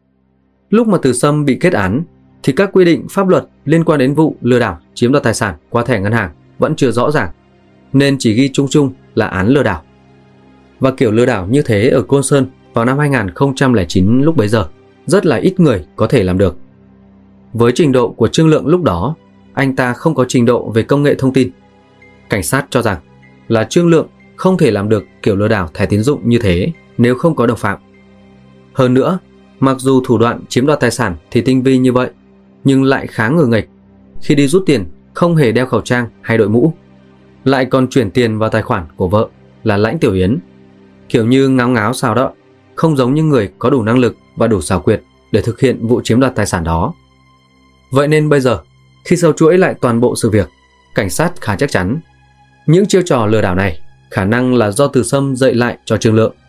Lúc mà Từ Sâm bị kết án thì các quy định pháp luật liên quan đến vụ lừa đảo chiếm đoạt tài sản qua thẻ ngân hàng vẫn chưa rõ ràng, nên chỉ ghi chung chung là án lừa đảo. Và kiểu lừa đảo như thế ở Côn Sơn vào năm 2009 lúc bấy giờ rất là ít người có thể làm được. Với trình độ của Trương Lượng lúc đó, anh ta không có trình độ về công nghệ thông tin. Cảnh sát cho rằng là Trương Lượng không thể làm được kiểu lừa đảo thẻ tín dụng như thế nếu không có đồng phạm. Hơn nữa, mặc dù thủ đoạn chiếm đoạt tài sản thì tinh vi như vậy, nhưng lại khá ngờ nghệch. Khi đi rút tiền không hề đeo khẩu trang hay đội mũ, lại còn chuyển tiền vào tài khoản của vợ là Lãnh Tiểu Yến. Kiểu như ngáo ngáo sao đó, không giống như người có đủ năng lực và đủ xảo quyệt để thực hiện vụ chiếm đoạt tài sản đó. Vậy nên bây giờ, khi sâu chuỗi lại toàn bộ sự việc, cảnh sát khá chắc chắn những chiêu trò lừa đảo này khả năng là do Từ Sâm dạy lại cho Trương Lượng.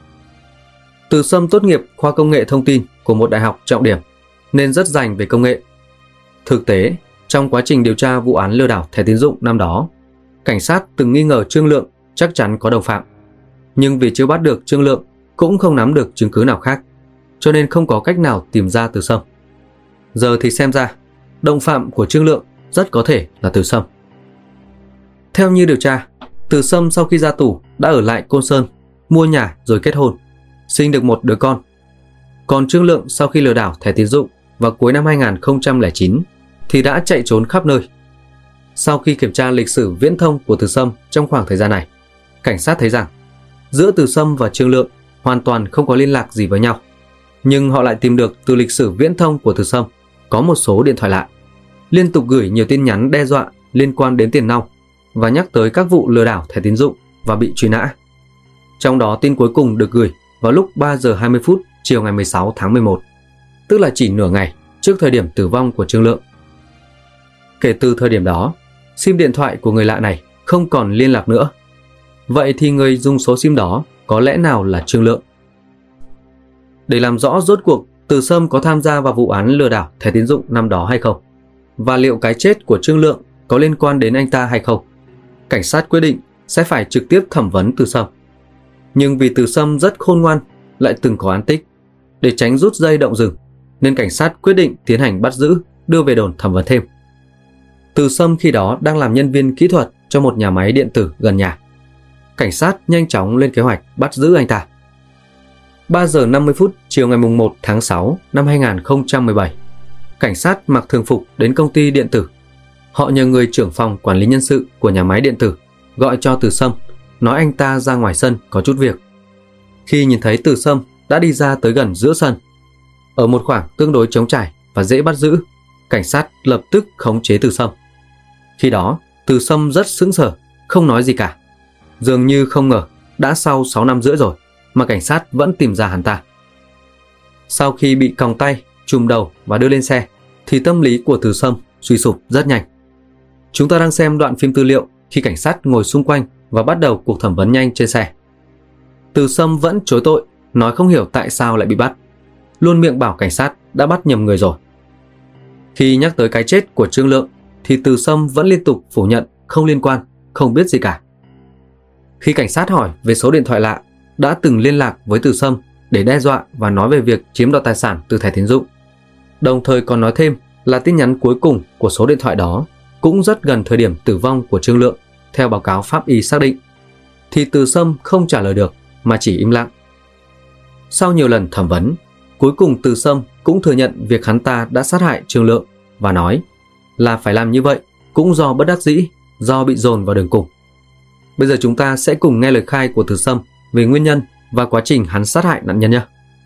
Từ Sâm tốt nghiệp khoa công nghệ thông tin của một đại học trọng điểm nên rất rành về công nghệ. Thực tế, trong quá trình điều tra vụ án lừa đảo thẻ tín dụng năm đó, cảnh sát từng nghi ngờ Trương Lượng chắc chắn có đồng phạm. Nhưng vì chưa bắt được Trương Lượng cũng không nắm được chứng cứ nào khác, cho nên không có cách nào tìm ra Từ Sâm. Giờ thì xem ra, đồng phạm của Trương Lượng rất có thể là Từ Sâm. Theo như điều tra, Từ Sâm sau khi ra tù đã ở lại Côn Sơn, mua nhà rồi kết hôn, sinh được một đứa con. Còn Trương Lượng sau khi lừa đảo thẻ tín dụng vào cuối năm 2009 thì đã chạy trốn khắp nơi. Sau khi kiểm tra lịch sử viễn thông của Từ Sâm trong khoảng thời gian này, cảnh sát thấy rằng giữa Từ Sâm và Trương Lượng hoàn toàn không có liên lạc gì với nhau. Nhưng họ lại tìm được từ lịch sử viễn thông của Từ Sâm có một số điện thoại lạ, liên tục gửi nhiều tin nhắn đe dọa liên quan đến tiền nong và nhắc tới các vụ lừa đảo thẻ tín dụng và bị truy nã. Trong đó tin cuối cùng được gửi vào lúc 3 giờ 20 phút chiều ngày 16 tháng 11, tức là chỉ nửa ngày trước thời điểm tử vong của Trương Lượng. Kể từ thời điểm đó, sim điện thoại của người lạ này không còn liên lạc nữa. Vậy thì người dùng số sim đó có lẽ nào là Trương Lượng? Để làm rõ rốt cuộc Từ Sâm có tham gia vào vụ án lừa đảo thẻ tín dụng năm đó hay không, và liệu cái chết của Trương Lượng có liên quan đến anh ta hay không, cảnh sát quyết định sẽ phải trực tiếp thẩm vấn Từ Sâm. Nhưng vì Từ Sâm rất khôn ngoan, lại từng có án tích, để tránh rút dây động rừng, nên cảnh sát quyết định tiến hành bắt giữ, đưa về đồn thẩm vấn thêm. Từ Sâm khi đó đang làm nhân viên kỹ thuật cho một nhà máy điện tử gần nhà. Cảnh sát nhanh chóng lên kế hoạch bắt giữ anh ta. 3 giờ 50 phút chiều ngày 1 tháng 6 năm 2017, cảnh sát mặc thường phục đến công ty điện tử. Họ nhờ người trưởng phòng quản lý nhân sự của nhà máy điện tử gọi cho Từ Sâm, nói anh ta ra ngoài sân có chút việc. Khi nhìn thấy Từ Sâm đã đi ra tới gần giữa sân, ở một khoảng tương đối trống trải và dễ bắt giữ, cảnh sát lập tức khống chế Từ Sâm. Khi đó, Từ Sâm rất sững sờ, không nói gì cả. Dường như không ngờ đã sau 6 năm rưỡi rồi mà cảnh sát vẫn tìm ra hắn ta. Sau khi bị còng tay, trùm đầu và đưa lên xe, thì tâm lý của Từ Sâm suy sụp rất nhanh. Chúng ta đang xem đoạn phim tư liệu khi cảnh sát ngồi xung quanh và bắt đầu cuộc thẩm vấn nhanh trên xe. Từ Sâm vẫn chối tội, nói không hiểu tại sao lại bị bắt, luôn miệng bảo cảnh sát đã bắt nhầm người rồi. Khi nhắc tới cái chết của Trương Lượng thì Từ Sâm vẫn liên tục phủ nhận không liên quan, không biết gì cả. Khi cảnh sát hỏi về số điện thoại lạ đã từng liên lạc với Từ Sâm để đe dọa và nói về việc chiếm đoạt tài sản từ thẻ tín dụng, đồng thời còn nói thêm là tin nhắn cuối cùng của số điện thoại đó cũng rất gần thời điểm tử vong của Trương Lượng theo báo cáo pháp y xác định, thì Từ Sâm không trả lời được mà chỉ im lặng. Sau nhiều lần thẩm vấn, cuối cùng Từ Sâm cũng thừa nhận việc hắn ta đã sát hại Trương Lượng và nói là phải làm như vậy cũng do bất đắc dĩ, do bị dồn vào đường cùng. Bây giờ chúng ta sẽ cùng nghe lời khai của Từ Sâm về nguyên nhân và quá trình hắn sát hại nạn nhân nhé.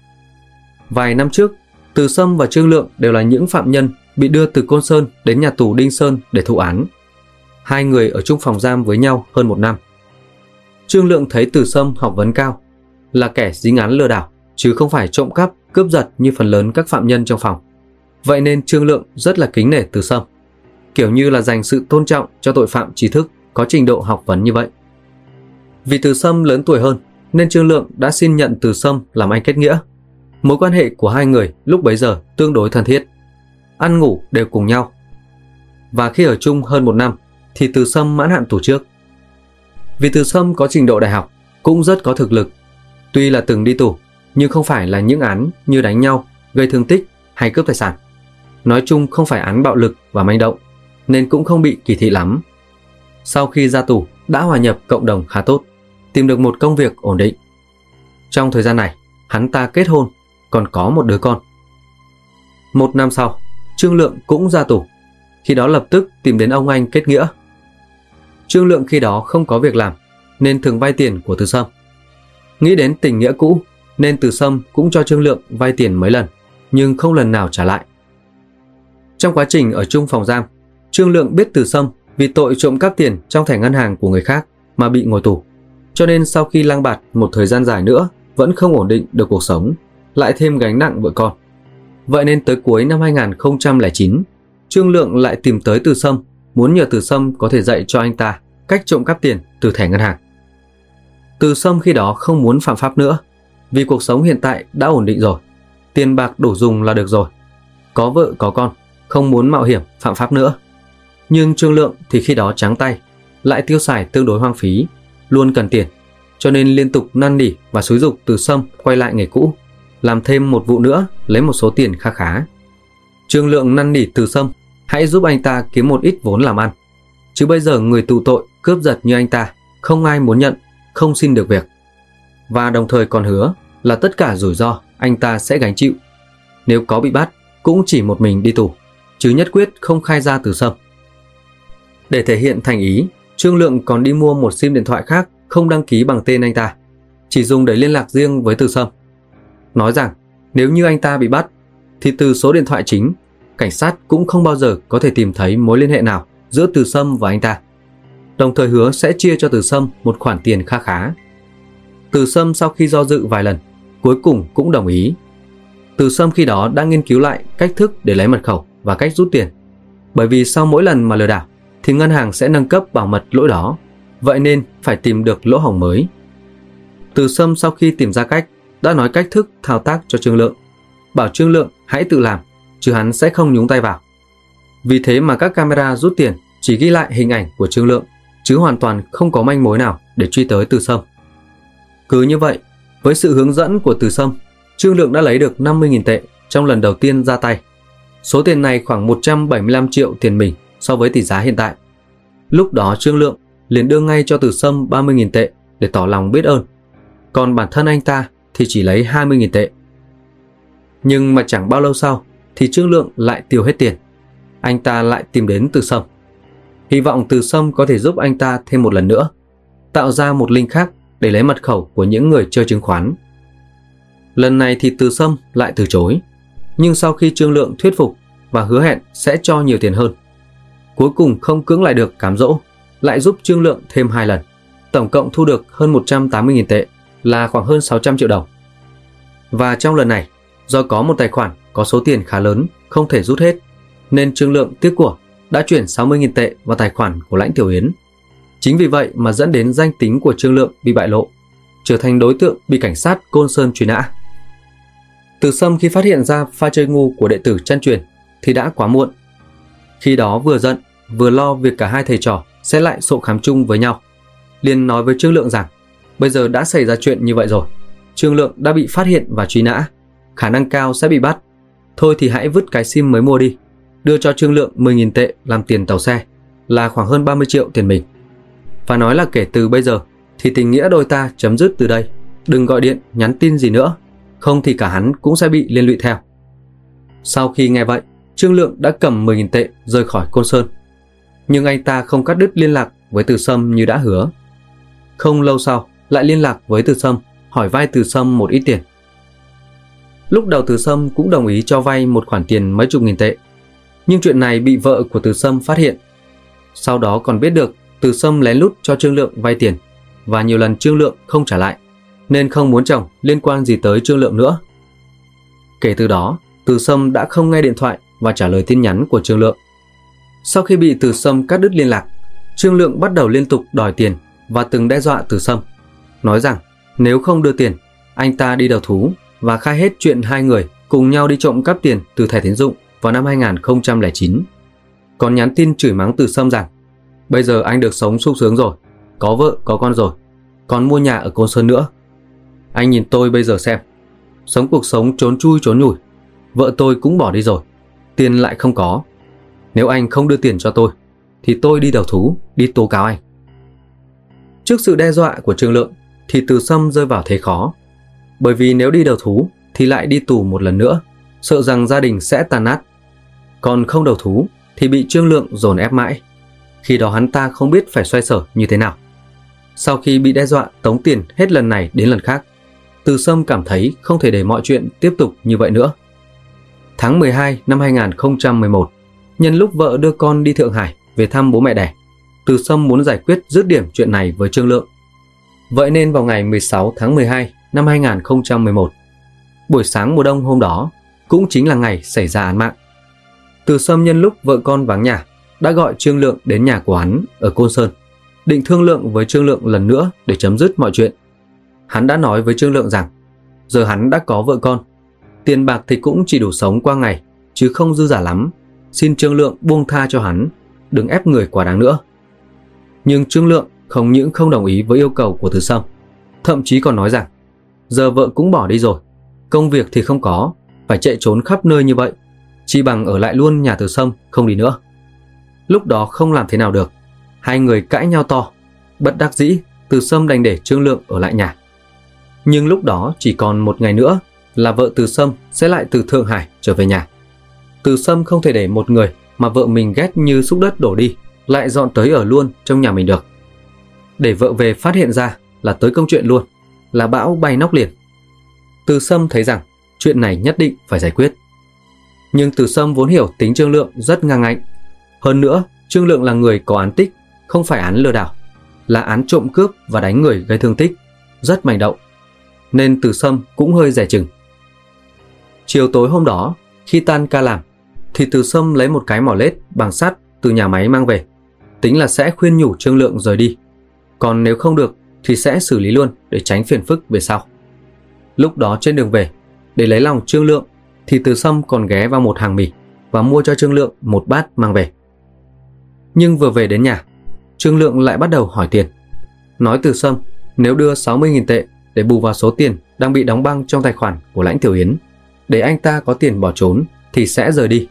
Vài năm trước, Từ Sâm và Trương Lượng đều là những phạm nhân bị đưa từ Côn Sơn đến nhà tù Đinh Sơn để thụ án. Hai người ở chung phòng giam với nhau hơn 1 năm. Trương Lượng thấy Từ Sâm học vấn cao, là kẻ dính án lừa đảo, chứ không phải trộm cắp, cướp giật như phần lớn các phạm nhân trong phòng. Vậy nên Trương Lượng rất là kính nể Từ Sâm, kiểu như là dành sự tôn trọng cho tội phạm trí thức có trình độ học vấn như vậy. Vì Từ Sâm lớn tuổi hơn nên Trương Lượng đã xin nhận Từ Sâm làm anh kết nghĩa. Mối quan hệ của hai người lúc bấy giờ tương đối thân thiết, ăn ngủ đều cùng nhau. Và khi ở chung hơn 1 năm thì Từ Sâm mãn hạn tù trước. Vì Từ Sâm có trình độ đại học, cũng rất có thực lực. Tuy là từng đi tù, nhưng không phải là những án như đánh nhau, gây thương tích hay cướp tài sản. Nói chung không phải án bạo lực và manh động, nên cũng không bị kỳ thị lắm. Sau khi ra tù, đã hòa nhập cộng đồng khá tốt, tìm được một công việc ổn định. Trong thời gian này, hắn ta kết hôn, còn có một đứa con. 1 năm sau, Trương Lượng cũng ra tù. Khi đó lập tức tìm đến ông anh kết nghĩa. Trương Lượng khi đó không có việc làm, nên thường vay tiền của Từ Sâm. Nghĩ đến tình nghĩa cũ, nên Từ Sâm cũng cho Trương Lượng vay tiền mấy lần, nhưng không lần nào trả lại. Trong quá trình ở chung phòng giam, Trương Lượng biết Từ Sâm vì tội trộm cắp tiền trong thẻ ngân hàng của người khác mà bị ngồi tù. Cho nên sau khi lang bạt một thời gian dài nữa vẫn không ổn định được cuộc sống, lại thêm gánh nặng vợ con. Vậy nên tới cuối năm 2009, Trương Lượng lại tìm tới Từ Sâm, muốn nhờ Từ Sâm có thể dạy cho anh ta cách trộm cắp tiền từ thẻ ngân hàng. Từ Sâm khi đó không muốn phạm pháp nữa, vì cuộc sống hiện tại đã ổn định rồi, tiền bạc đủ dùng là được rồi. Có vợ có con, không muốn mạo hiểm phạm pháp nữa. Nhưng Trương Lượng thì khi đó trắng tay, lại tiêu xài tương đối hoang phí, luôn cần tiền, cho nên liên tục năn nỉ và xúi giục Từ Sâm quay lại nghề cũ, làm thêm một vụ nữa lấy một số tiền kha khá. Trương Lượng năn nỉ Từ Sâm hãy giúp anh ta kiếm một ít vốn làm ăn, chứ bây giờ người tù tội cướp giật như anh ta không ai muốn nhận, không xin được việc. Và đồng thời còn hứa là tất cả rủi ro anh ta sẽ gánh chịu. Nếu có bị bắt cũng chỉ một mình đi tù, chứ nhất quyết không khai ra Từ Sâm. Để thể hiện thành ý, Trương Lượng còn đi mua một sim điện thoại khác không đăng ký bằng tên anh ta, chỉ dùng để liên lạc riêng với Từ Sâm. Nói rằng nếu như anh ta bị bắt thì từ số điện thoại chính, cảnh sát cũng không bao giờ có thể tìm thấy mối liên hệ nào giữa Từ Sâm và anh ta. Đồng thời hứa sẽ chia cho Từ Sâm một khoản tiền kha khá. Từ Sâm sau khi do dự vài lần, cuối cùng cũng đồng ý. Từ Sâm khi đó đang nghiên cứu lại cách thức để lấy mật khẩu và cách rút tiền. Bởi vì sau mỗi lần mà lừa đảo thì ngân hàng sẽ nâng cấp bảo mật lỗi đó, vậy nên phải tìm được lỗ hổng mới. Từ Sâm sau khi tìm ra cách, đã nói cách thức thao tác cho Trương Lượng, bảo Trương Lượng hãy tự làm, chứ hắn sẽ không nhúng tay vào. Vì thế mà các camera rút tiền chỉ ghi lại hình ảnh của Trương Lượng, chứ hoàn toàn không có manh mối nào để truy tới Từ Sâm. Cứ như vậy, với sự hướng dẫn của Từ Sâm, Trương Lượng đã lấy được 50.000 tệ trong lần đầu tiên ra tay. Số tiền này khoảng 175 triệu tiền mình so với tỷ giá hiện tại. Lúc đó Trương Lượng liền đưa ngay cho Từ Sâm 30.000 tệ để tỏ lòng biết ơn. Còn bản thân anh ta thì chỉ lấy 20.000 tệ. Nhưng mà chẳng bao lâu sau thì Trương Lượng lại tiêu hết tiền. Anh ta lại tìm đến Từ Sâm, hy vọng Từ Sâm có thể giúp anh ta thêm một lần nữa, tạo ra một link khác để lấy mật khẩu của những người chơi chứng khoán. Lần này thì Từ Sâm lại từ chối, nhưng sau khi Trương Lượng thuyết phục và hứa hẹn sẽ cho nhiều tiền hơn, cuối cùng không cưỡng lại được cám dỗ, lại giúp Trương Lượng thêm 2 lần, tổng cộng thu được hơn 180.000 tệ, là khoảng hơn 600 triệu đồng. Và trong lần này, Do có một tài khoản có số tiền khá lớn không thể rút hết, nên Trương Lượng tiếc của đã chuyển 60.000 tệ vào tài khoản của Lãnh Tiểu Yến. Chính vì vậy mà dẫn đến danh tính của Trương Lượng bị bại lộ, trở thành đối tượng bị cảnh sát Côn Sơn truy nã. Từ Sâm khi phát hiện ra pha chơi ngu của đệ tử chân truyền thì đã quá muộn. Khi đó vừa giận vừa lo việc cả hai thầy trò sẽ lại sộ khám chung với nhau, liền nói với Trương Lượng rằng bây giờ đã xảy ra chuyện như vậy rồi, Trương Lượng đã bị phát hiện và truy nã, khả năng cao sẽ bị bắt. Thôi thì hãy vứt cái sim mới mua đi, đưa cho Trương Lượng 10.000 tệ làm tiền tàu xe, là khoảng hơn 30 triệu tiền mình. Và nói là kể từ bây giờ thì tình nghĩa đôi ta chấm dứt từ đây, đừng gọi điện, nhắn tin gì nữa, không thì cả hắn cũng sẽ bị liên lụy theo. Sau khi nghe vậy, Trương Lượng đã cầm 10.000 tệ rời khỏi Côn Sơn. Nhưng anh ta không cắt đứt liên lạc với Từ Sâm như đã hứa. Không lâu sau lại liên lạc với Từ Sâm, hỏi vay Từ Sâm một ít tiền. Lúc đầu Từ Sâm cũng đồng ý cho vay một khoản tiền mấy chục nghìn tệ, nhưng chuyện này bị vợ của Từ Sâm phát hiện. Sau đó còn biết được Từ Sâm lén lút cho Trương Lượng vay tiền, và nhiều lần Trương Lượng không trả lại, nên không muốn chồng liên quan gì tới Trương Lượng nữa. Kể từ đó, Từ Sâm đã không nghe điện thoại và trả lời tin nhắn của Trương Lượng. Sau khi bị Từ Sâm cắt đứt liên lạc, Trương Lượng bắt đầu liên tục đòi tiền và từng đe dọa Từ Sâm, nói rằng nếu không đưa tiền, anh ta đi đầu thú và khai hết chuyện hai người cùng nhau đi trộm cắp tiền từ thẻ tín dụng vào năm 2009. Còn nhắn tin chửi mắng Từ Sâm rằng bây giờ anh được sống sung sướng rồi, có vợ có con rồi, còn mua nhà ở Côn Sơn nữa. Anh nhìn tôi bây giờ xem, sống cuộc sống trốn chui trốn nhủi, vợ tôi cũng bỏ đi rồi, tiền lại không có. Nếu anh không đưa tiền cho tôi thì tôi đi đầu thú, đi tố cáo anh. Trước sự đe dọa của Trương Lượng thì Từ Sâm rơi vào thế khó. Bởi vì nếu đi đầu thú thì lại đi tù một lần nữa, sợ rằng gia đình sẽ tan nát. Còn không đầu thú thì bị Trương Lượng dồn ép mãi. Khi đó hắn ta không biết phải xoay sở như thế nào. Sau khi bị đe dọa tống tiền hết lần này đến lần khác, Từ Sâm cảm thấy không thể để mọi chuyện tiếp tục như vậy nữa. Tháng 12 năm 2011, nhân lúc vợ đưa con đi Thượng Hải về thăm bố mẹ đẻ, Từ Sâm muốn giải quyết dứt điểm chuyện này với Trương Lượng. Vậy nên vào ngày 16 tháng 12 năm 2011, buổi sáng mùa đông hôm đó cũng chính là ngày xảy ra án mạng. Từ Sâm nhân lúc vợ con vắng nhà đã gọi Trương Lượng đến nhà của hắn ở Côn Sơn, định thương lượng với Trương Lượng lần nữa để chấm dứt mọi chuyện. Hắn đã nói với Trương Lượng rằng giờ hắn đã có vợ con, tiền bạc thì cũng chỉ đủ sống qua ngày chứ không dư giả lắm, xin Trương Lượng buông tha cho hắn, đừng ép người quá đáng nữa. Nhưng Trương Lượng không những không đồng ý với yêu cầu của Từ Sâm, thậm chí còn nói rằng giờ vợ cũng bỏ đi rồi, công việc thì không có, phải chạy trốn khắp nơi như vậy, chỉ bằng ở lại luôn nhà Từ Sâm không đi nữa. Lúc đó không làm thế nào được, hai người cãi nhau to, bất đắc dĩ Từ Sâm đành để Trương Lượng ở lại nhà. Nhưng lúc đó chỉ còn một ngày nữa là vợ Từ Sâm sẽ lại từ Thượng Hải trở về nhà. Từ Sâm không thể để một người mà vợ mình ghét như xúc đất đổ đi lại dọn tới ở luôn trong nhà mình được. Để vợ về phát hiện ra là tới công chuyện luôn, là bão bay nóc liền. Từ Sâm thấy rằng chuyện này nhất định phải giải quyết. Nhưng Từ Sâm vốn hiểu tính Trương Lượng rất ngang ngạnh. Hơn nữa, Trương Lượng là người có án tích, không phải án lừa đảo, là án trộm cướp và đánh người gây thương tích, rất manh động. Nên Từ Sâm cũng hơi dè chừng. Chiều tối hôm đó, khi tan ca làm, thì Từ Sâm lấy một cái mỏ lết bằng sắt từ nhà máy mang về, tính là sẽ khuyên nhủ Trương Lượng rời đi. Còn nếu không được thì sẽ xử lý luôn để tránh phiền phức về sau. Lúc đó trên đường về, để lấy lòng Trương Lượng, thì Từ Sâm còn ghé vào một hàng mì và mua cho Trương Lượng một bát mang về. Nhưng vừa về đến nhà, Trương Lượng lại bắt đầu hỏi tiền, nói Từ Sâm nếu đưa 60.000 tệ để bù vào số tiền đang bị đóng băng trong tài khoản của Lãnh Tiểu Yến, để anh ta có tiền bỏ trốn thì sẽ rời đi.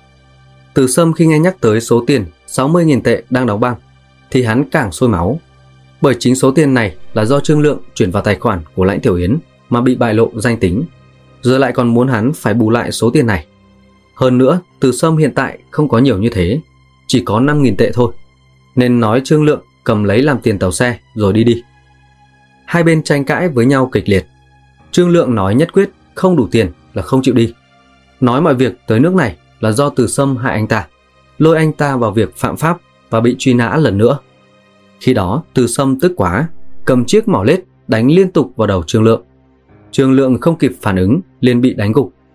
Từ Sâm khi nghe nhắc tới số tiền 60.000 tệ đang đóng băng thì hắn càng sôi máu, bởi chính số tiền này là do Trương Lượng chuyển vào tài khoản của Lãnh Tiểu Yến mà bị bại lộ danh tính, giờ lại còn muốn hắn phải bù lại số tiền này. Hơn nữa, Từ Sâm hiện tại không có nhiều như thế, chỉ có 5.000 tệ thôi, nên nói Trương Lượng cầm lấy làm tiền tàu xe rồi đi. Hai bên tranh cãi với nhau kịch liệt. Trương Lượng nói nhất quyết không đủ tiền là không chịu đi, nói mọi việc tới nước này là do Từ Sâm hại anh ta, lôi anh ta vào việc phạm pháp và bị truy nã lần nữa. Khi đó Từ Sâm tức quá, cầm chiếc mỏ lết đánh liên tục vào đầu Trương Lượng. Trương Lượng không kịp phản ứng liền bị đánh gục,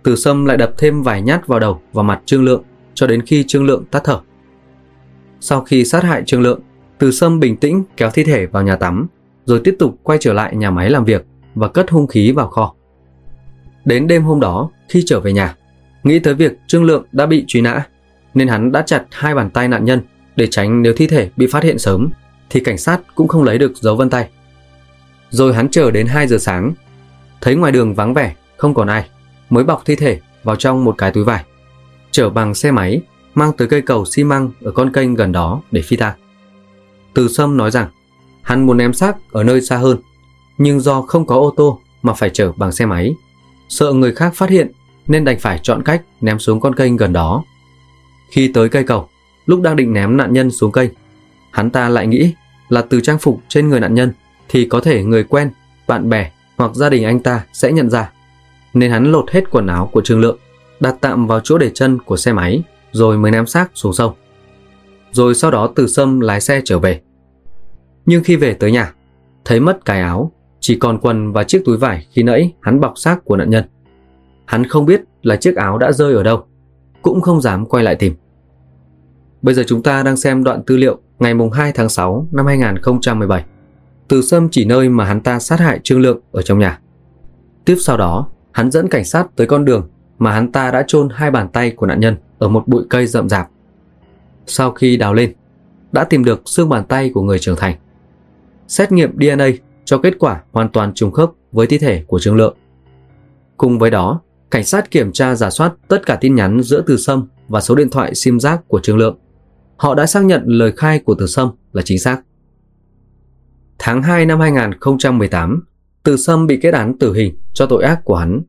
Từ Sâm lại đập thêm vài nhát vào đầu và mặt Trương Lượng cho đến khi Trương Lượng tắt thở. Sau khi sát hại Trương Lượng, Từ Sâm bình tĩnh kéo thi thể vào nhà tắm, rồi tiếp tục quay trở lại nhà máy làm việc và cất hung khí vào kho. Đến đêm hôm đó, khi trở về nhà, nghĩ tới việc Trương Lượng đã bị truy nã, nên hắn đã chặt 2 bàn tay nạn nhân để tránh nếu thi thể bị phát hiện sớm thì cảnh sát cũng không lấy được dấu vân tay. Rồi hắn chờ đến 2 giờ sáng, thấy ngoài đường vắng vẻ, không còn ai, mới bọc thi thể vào trong một cái túi vải, chở bằng xe máy mang tới cây cầu xi măng ở con kênh gần đó để phi tang. Từ Sâm nói rằng hắn muốn ném xác ở nơi xa hơn, nhưng do không có ô tô mà phải chở bằng xe máy, sợ người khác phát hiện nên đành phải chọn cách ném xuống con kênh gần đó. Khi tới cây cầu, lúc đang định ném nạn nhân xuống kênh, hắn ta lại nghĩ là từ trang phục trên người nạn nhân thì có thể người quen, bạn bè hoặc gia đình anh ta sẽ nhận ra, nên hắn lột hết quần áo của Trương Lượng, đặt tạm vào chỗ để chân của xe máy, rồi mới ném xác xuống sông. Rồi sau đó Từ Sâm lái xe trở về. Nhưng khi về tới nhà, thấy mất cái áo, chỉ còn quần và chiếc túi vải khi nãy hắn bọc xác của nạn nhân. Hắn không biết là chiếc áo đã rơi ở đâu, cũng không dám quay lại tìm. Bây giờ chúng ta đang xem đoạn tư liệu ngày 2 tháng 6 năm 2017. Từ Sâm chỉ nơi mà hắn ta sát hại Trương Lượng ở trong nhà. Tiếp sau đó, hắn dẫn cảnh sát tới con đường mà hắn ta đã chôn 2 bàn tay của nạn nhân ở một bụi cây rậm rạp. Sau khi đào lên, đã tìm được xương bàn tay của người trưởng thành. Xét nghiệm DNA cho kết quả hoàn toàn trùng khớp với thi thể của Trương Lượng. Cùng với đó, cảnh sát kiểm tra rà soát tất cả tin nhắn giữa Từ Sâm và số điện thoại sim giác của Trương Lượng. Họ đã xác nhận lời khai của Từ Sâm là chính xác. Tháng 2 năm 2018, Từ Sâm bị kết án tử hình cho tội ác của hắn.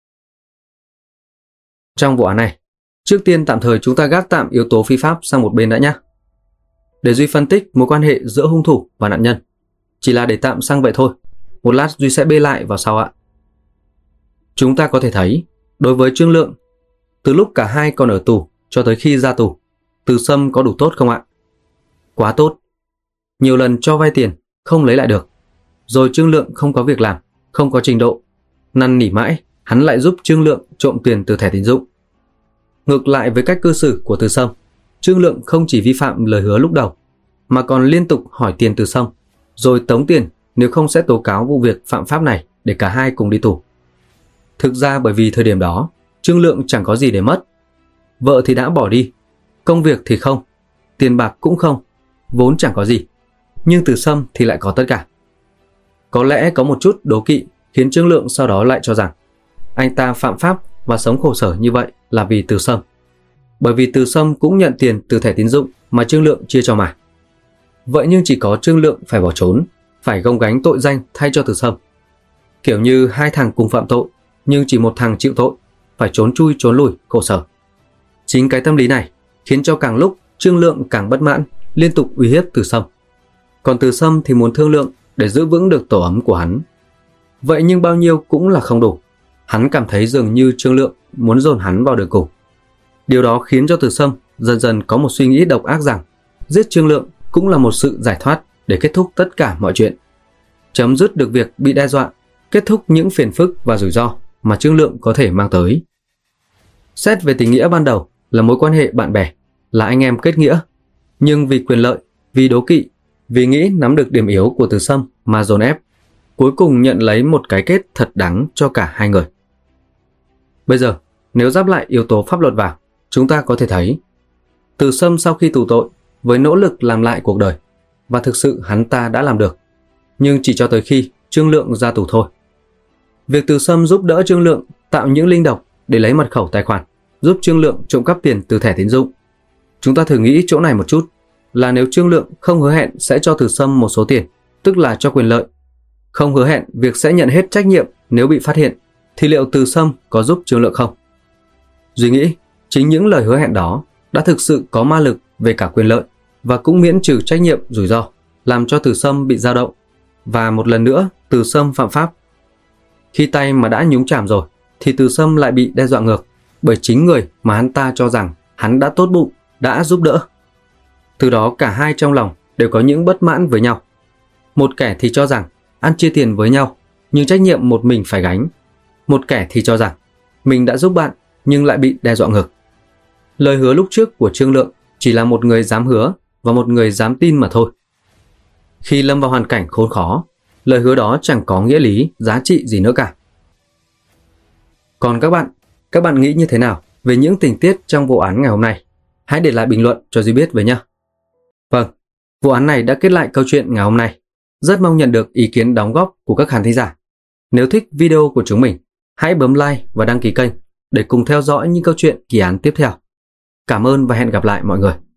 Trong vụ án này, trước tiên tạm thời chúng ta gác tạm yếu tố phi pháp sang một bên đã nhé. Để Duy phân tích mối quan hệ giữa hung thủ và nạn nhân. Chỉ là để tạm sang vậy thôi. Một lát Duy sẽ bê lại vào sau ạ. Chúng ta có thể thấy, đối với Trương Lượng, từ lúc cả hai còn ở tù cho tới khi ra tù, Từ Sâm có đủ tốt không ạ? Quá tốt. Nhiều lần cho vay tiền, không lấy lại được. Rồi Trương Lượng không có việc làm, không có trình độ. Năn nỉ mãi, hắn lại giúp Trương Lượng trộm tiền từ thẻ tín dụng. Ngược lại với cách cư xử của Từ Sâm, Trương Lượng không chỉ vi phạm lời hứa lúc đầu, mà còn liên tục hỏi tiền Từ Sâm, rồi tống tiền nếu không sẽ tố cáo vụ việc phạm pháp này để cả hai cùng đi tù. Thực ra bởi vì thời điểm đó, Trương Lượng chẳng có gì để mất. Vợ thì đã bỏ đi, công việc thì không, tiền bạc cũng không, vốn chẳng có gì. Nhưng Từ Sâm thì lại có tất cả. Có lẽ có một chút đố kỵ khiến Trương Lượng sau đó lại cho rằng anh ta phạm pháp và sống khổ sở như vậy là vì Từ Sâm. Bởi vì Từ Sâm cũng nhận tiền từ thẻ tín dụng mà Trương Lượng chia cho mà. Vậy nhưng chỉ có Trương Lượng phải bỏ trốn, phải gồng gánh tội danh thay cho Từ Sâm. Kiểu như hai thằng cùng phạm tội, nhưng chỉ một thằng chịu tội, phải trốn chui trốn lùi, khổ sở. Chính cái tâm lý này khiến cho càng lúc Trương Lượng càng bất mãn, liên tục uy hiếp Từ Sâm. Còn Từ Sâm thì muốn thương lượng để giữ vững được tổ ấm của hắn. Vậy nhưng bao nhiêu cũng là không đủ. Hắn cảm thấy dường như Trương Lượng muốn dồn hắn vào đường cùng. Điều đó khiến cho Từ Sâm dần dần có một suy nghĩ độc ác rằng giết Trương Lượng cũng là một sự giải thoát để kết thúc tất cả mọi chuyện. Chấm dứt được việc bị đe dọa, kết thúc những phiền phức và rủi ro mà Trương Lượng có thể mang tới. Xét về tình nghĩa ban đầu là mối quan hệ bạn bè, là anh em kết nghĩa. Nhưng vì quyền lợi, vì đố kỵ, vì nghĩ nắm được điểm yếu của Từ Sâm mà dồn ép, cuối cùng nhận lấy một cái kết thật đắng cho cả hai người. Bây giờ, nếu ráp lại yếu tố pháp luật vào, chúng ta có thể thấy Từ Sâm sau khi tù tội với nỗ lực làm lại cuộc đời, và thực sự hắn ta đã làm được, nhưng chỉ cho tới khi Trương Lượng ra tù thôi. Việc Từ Sâm giúp đỡ Trương Lượng tạo những linh độc để lấy mật khẩu tài khoản, giúp Trương Lượng trộm cắp tiền từ thẻ tín dụng. Chúng ta thử nghĩ chỗ này một chút, là nếu Trương Lượng không hứa hẹn sẽ cho Từ Sâm một số tiền, tức là cho quyền lợi, không hứa hẹn việc sẽ nhận hết trách nhiệm nếu bị phát hiện, thì liệu Từ Sâm có giúp Trương Lượng không? Duy nghĩ, chính những lời hứa hẹn đó đã thực sự có ma lực về cả quyền lợi và cũng miễn trừ trách nhiệm rủi ro, làm cho Từ Sâm bị dao động. Và một lần nữa, Từ Sâm phạm pháp. Khi tay mà đã nhúng chàm rồi, thì Từ Sâm lại bị đe dọa ngược bởi chính người mà hắn ta cho rằng hắn đã tốt bụng, đã giúp đỡ. Từ đó cả hai trong lòng đều có những bất mãn với nhau. Một kẻ thì cho rằng ăn chia tiền với nhau, nhưng trách nhiệm một mình phải gánh. Một kẻ thì cho rằng mình đã giúp bạn nhưng lại bị đe dọa ngược. Lời hứa lúc trước của Trương Lượng chỉ là một người dám hứa và một người dám tin mà thôi. Khi lâm vào hoàn cảnh khốn khó, lời hứa đó chẳng có nghĩa lý, giá trị gì nữa cả. Còn các bạn nghĩ như thế nào về những tình tiết trong vụ án ngày hôm nay? Hãy để lại bình luận cho Duy biết với nhé. Vâng, vụ án này đã kết lại câu chuyện ngày hôm nay. Rất mong nhận được ý kiến đóng góp của các khán thính giả. Nếu thích video của chúng mình, hãy bấm like và đăng ký kênh để cùng theo dõi những câu chuyện kỳ án tiếp theo. Cảm ơn và hẹn gặp lại mọi người.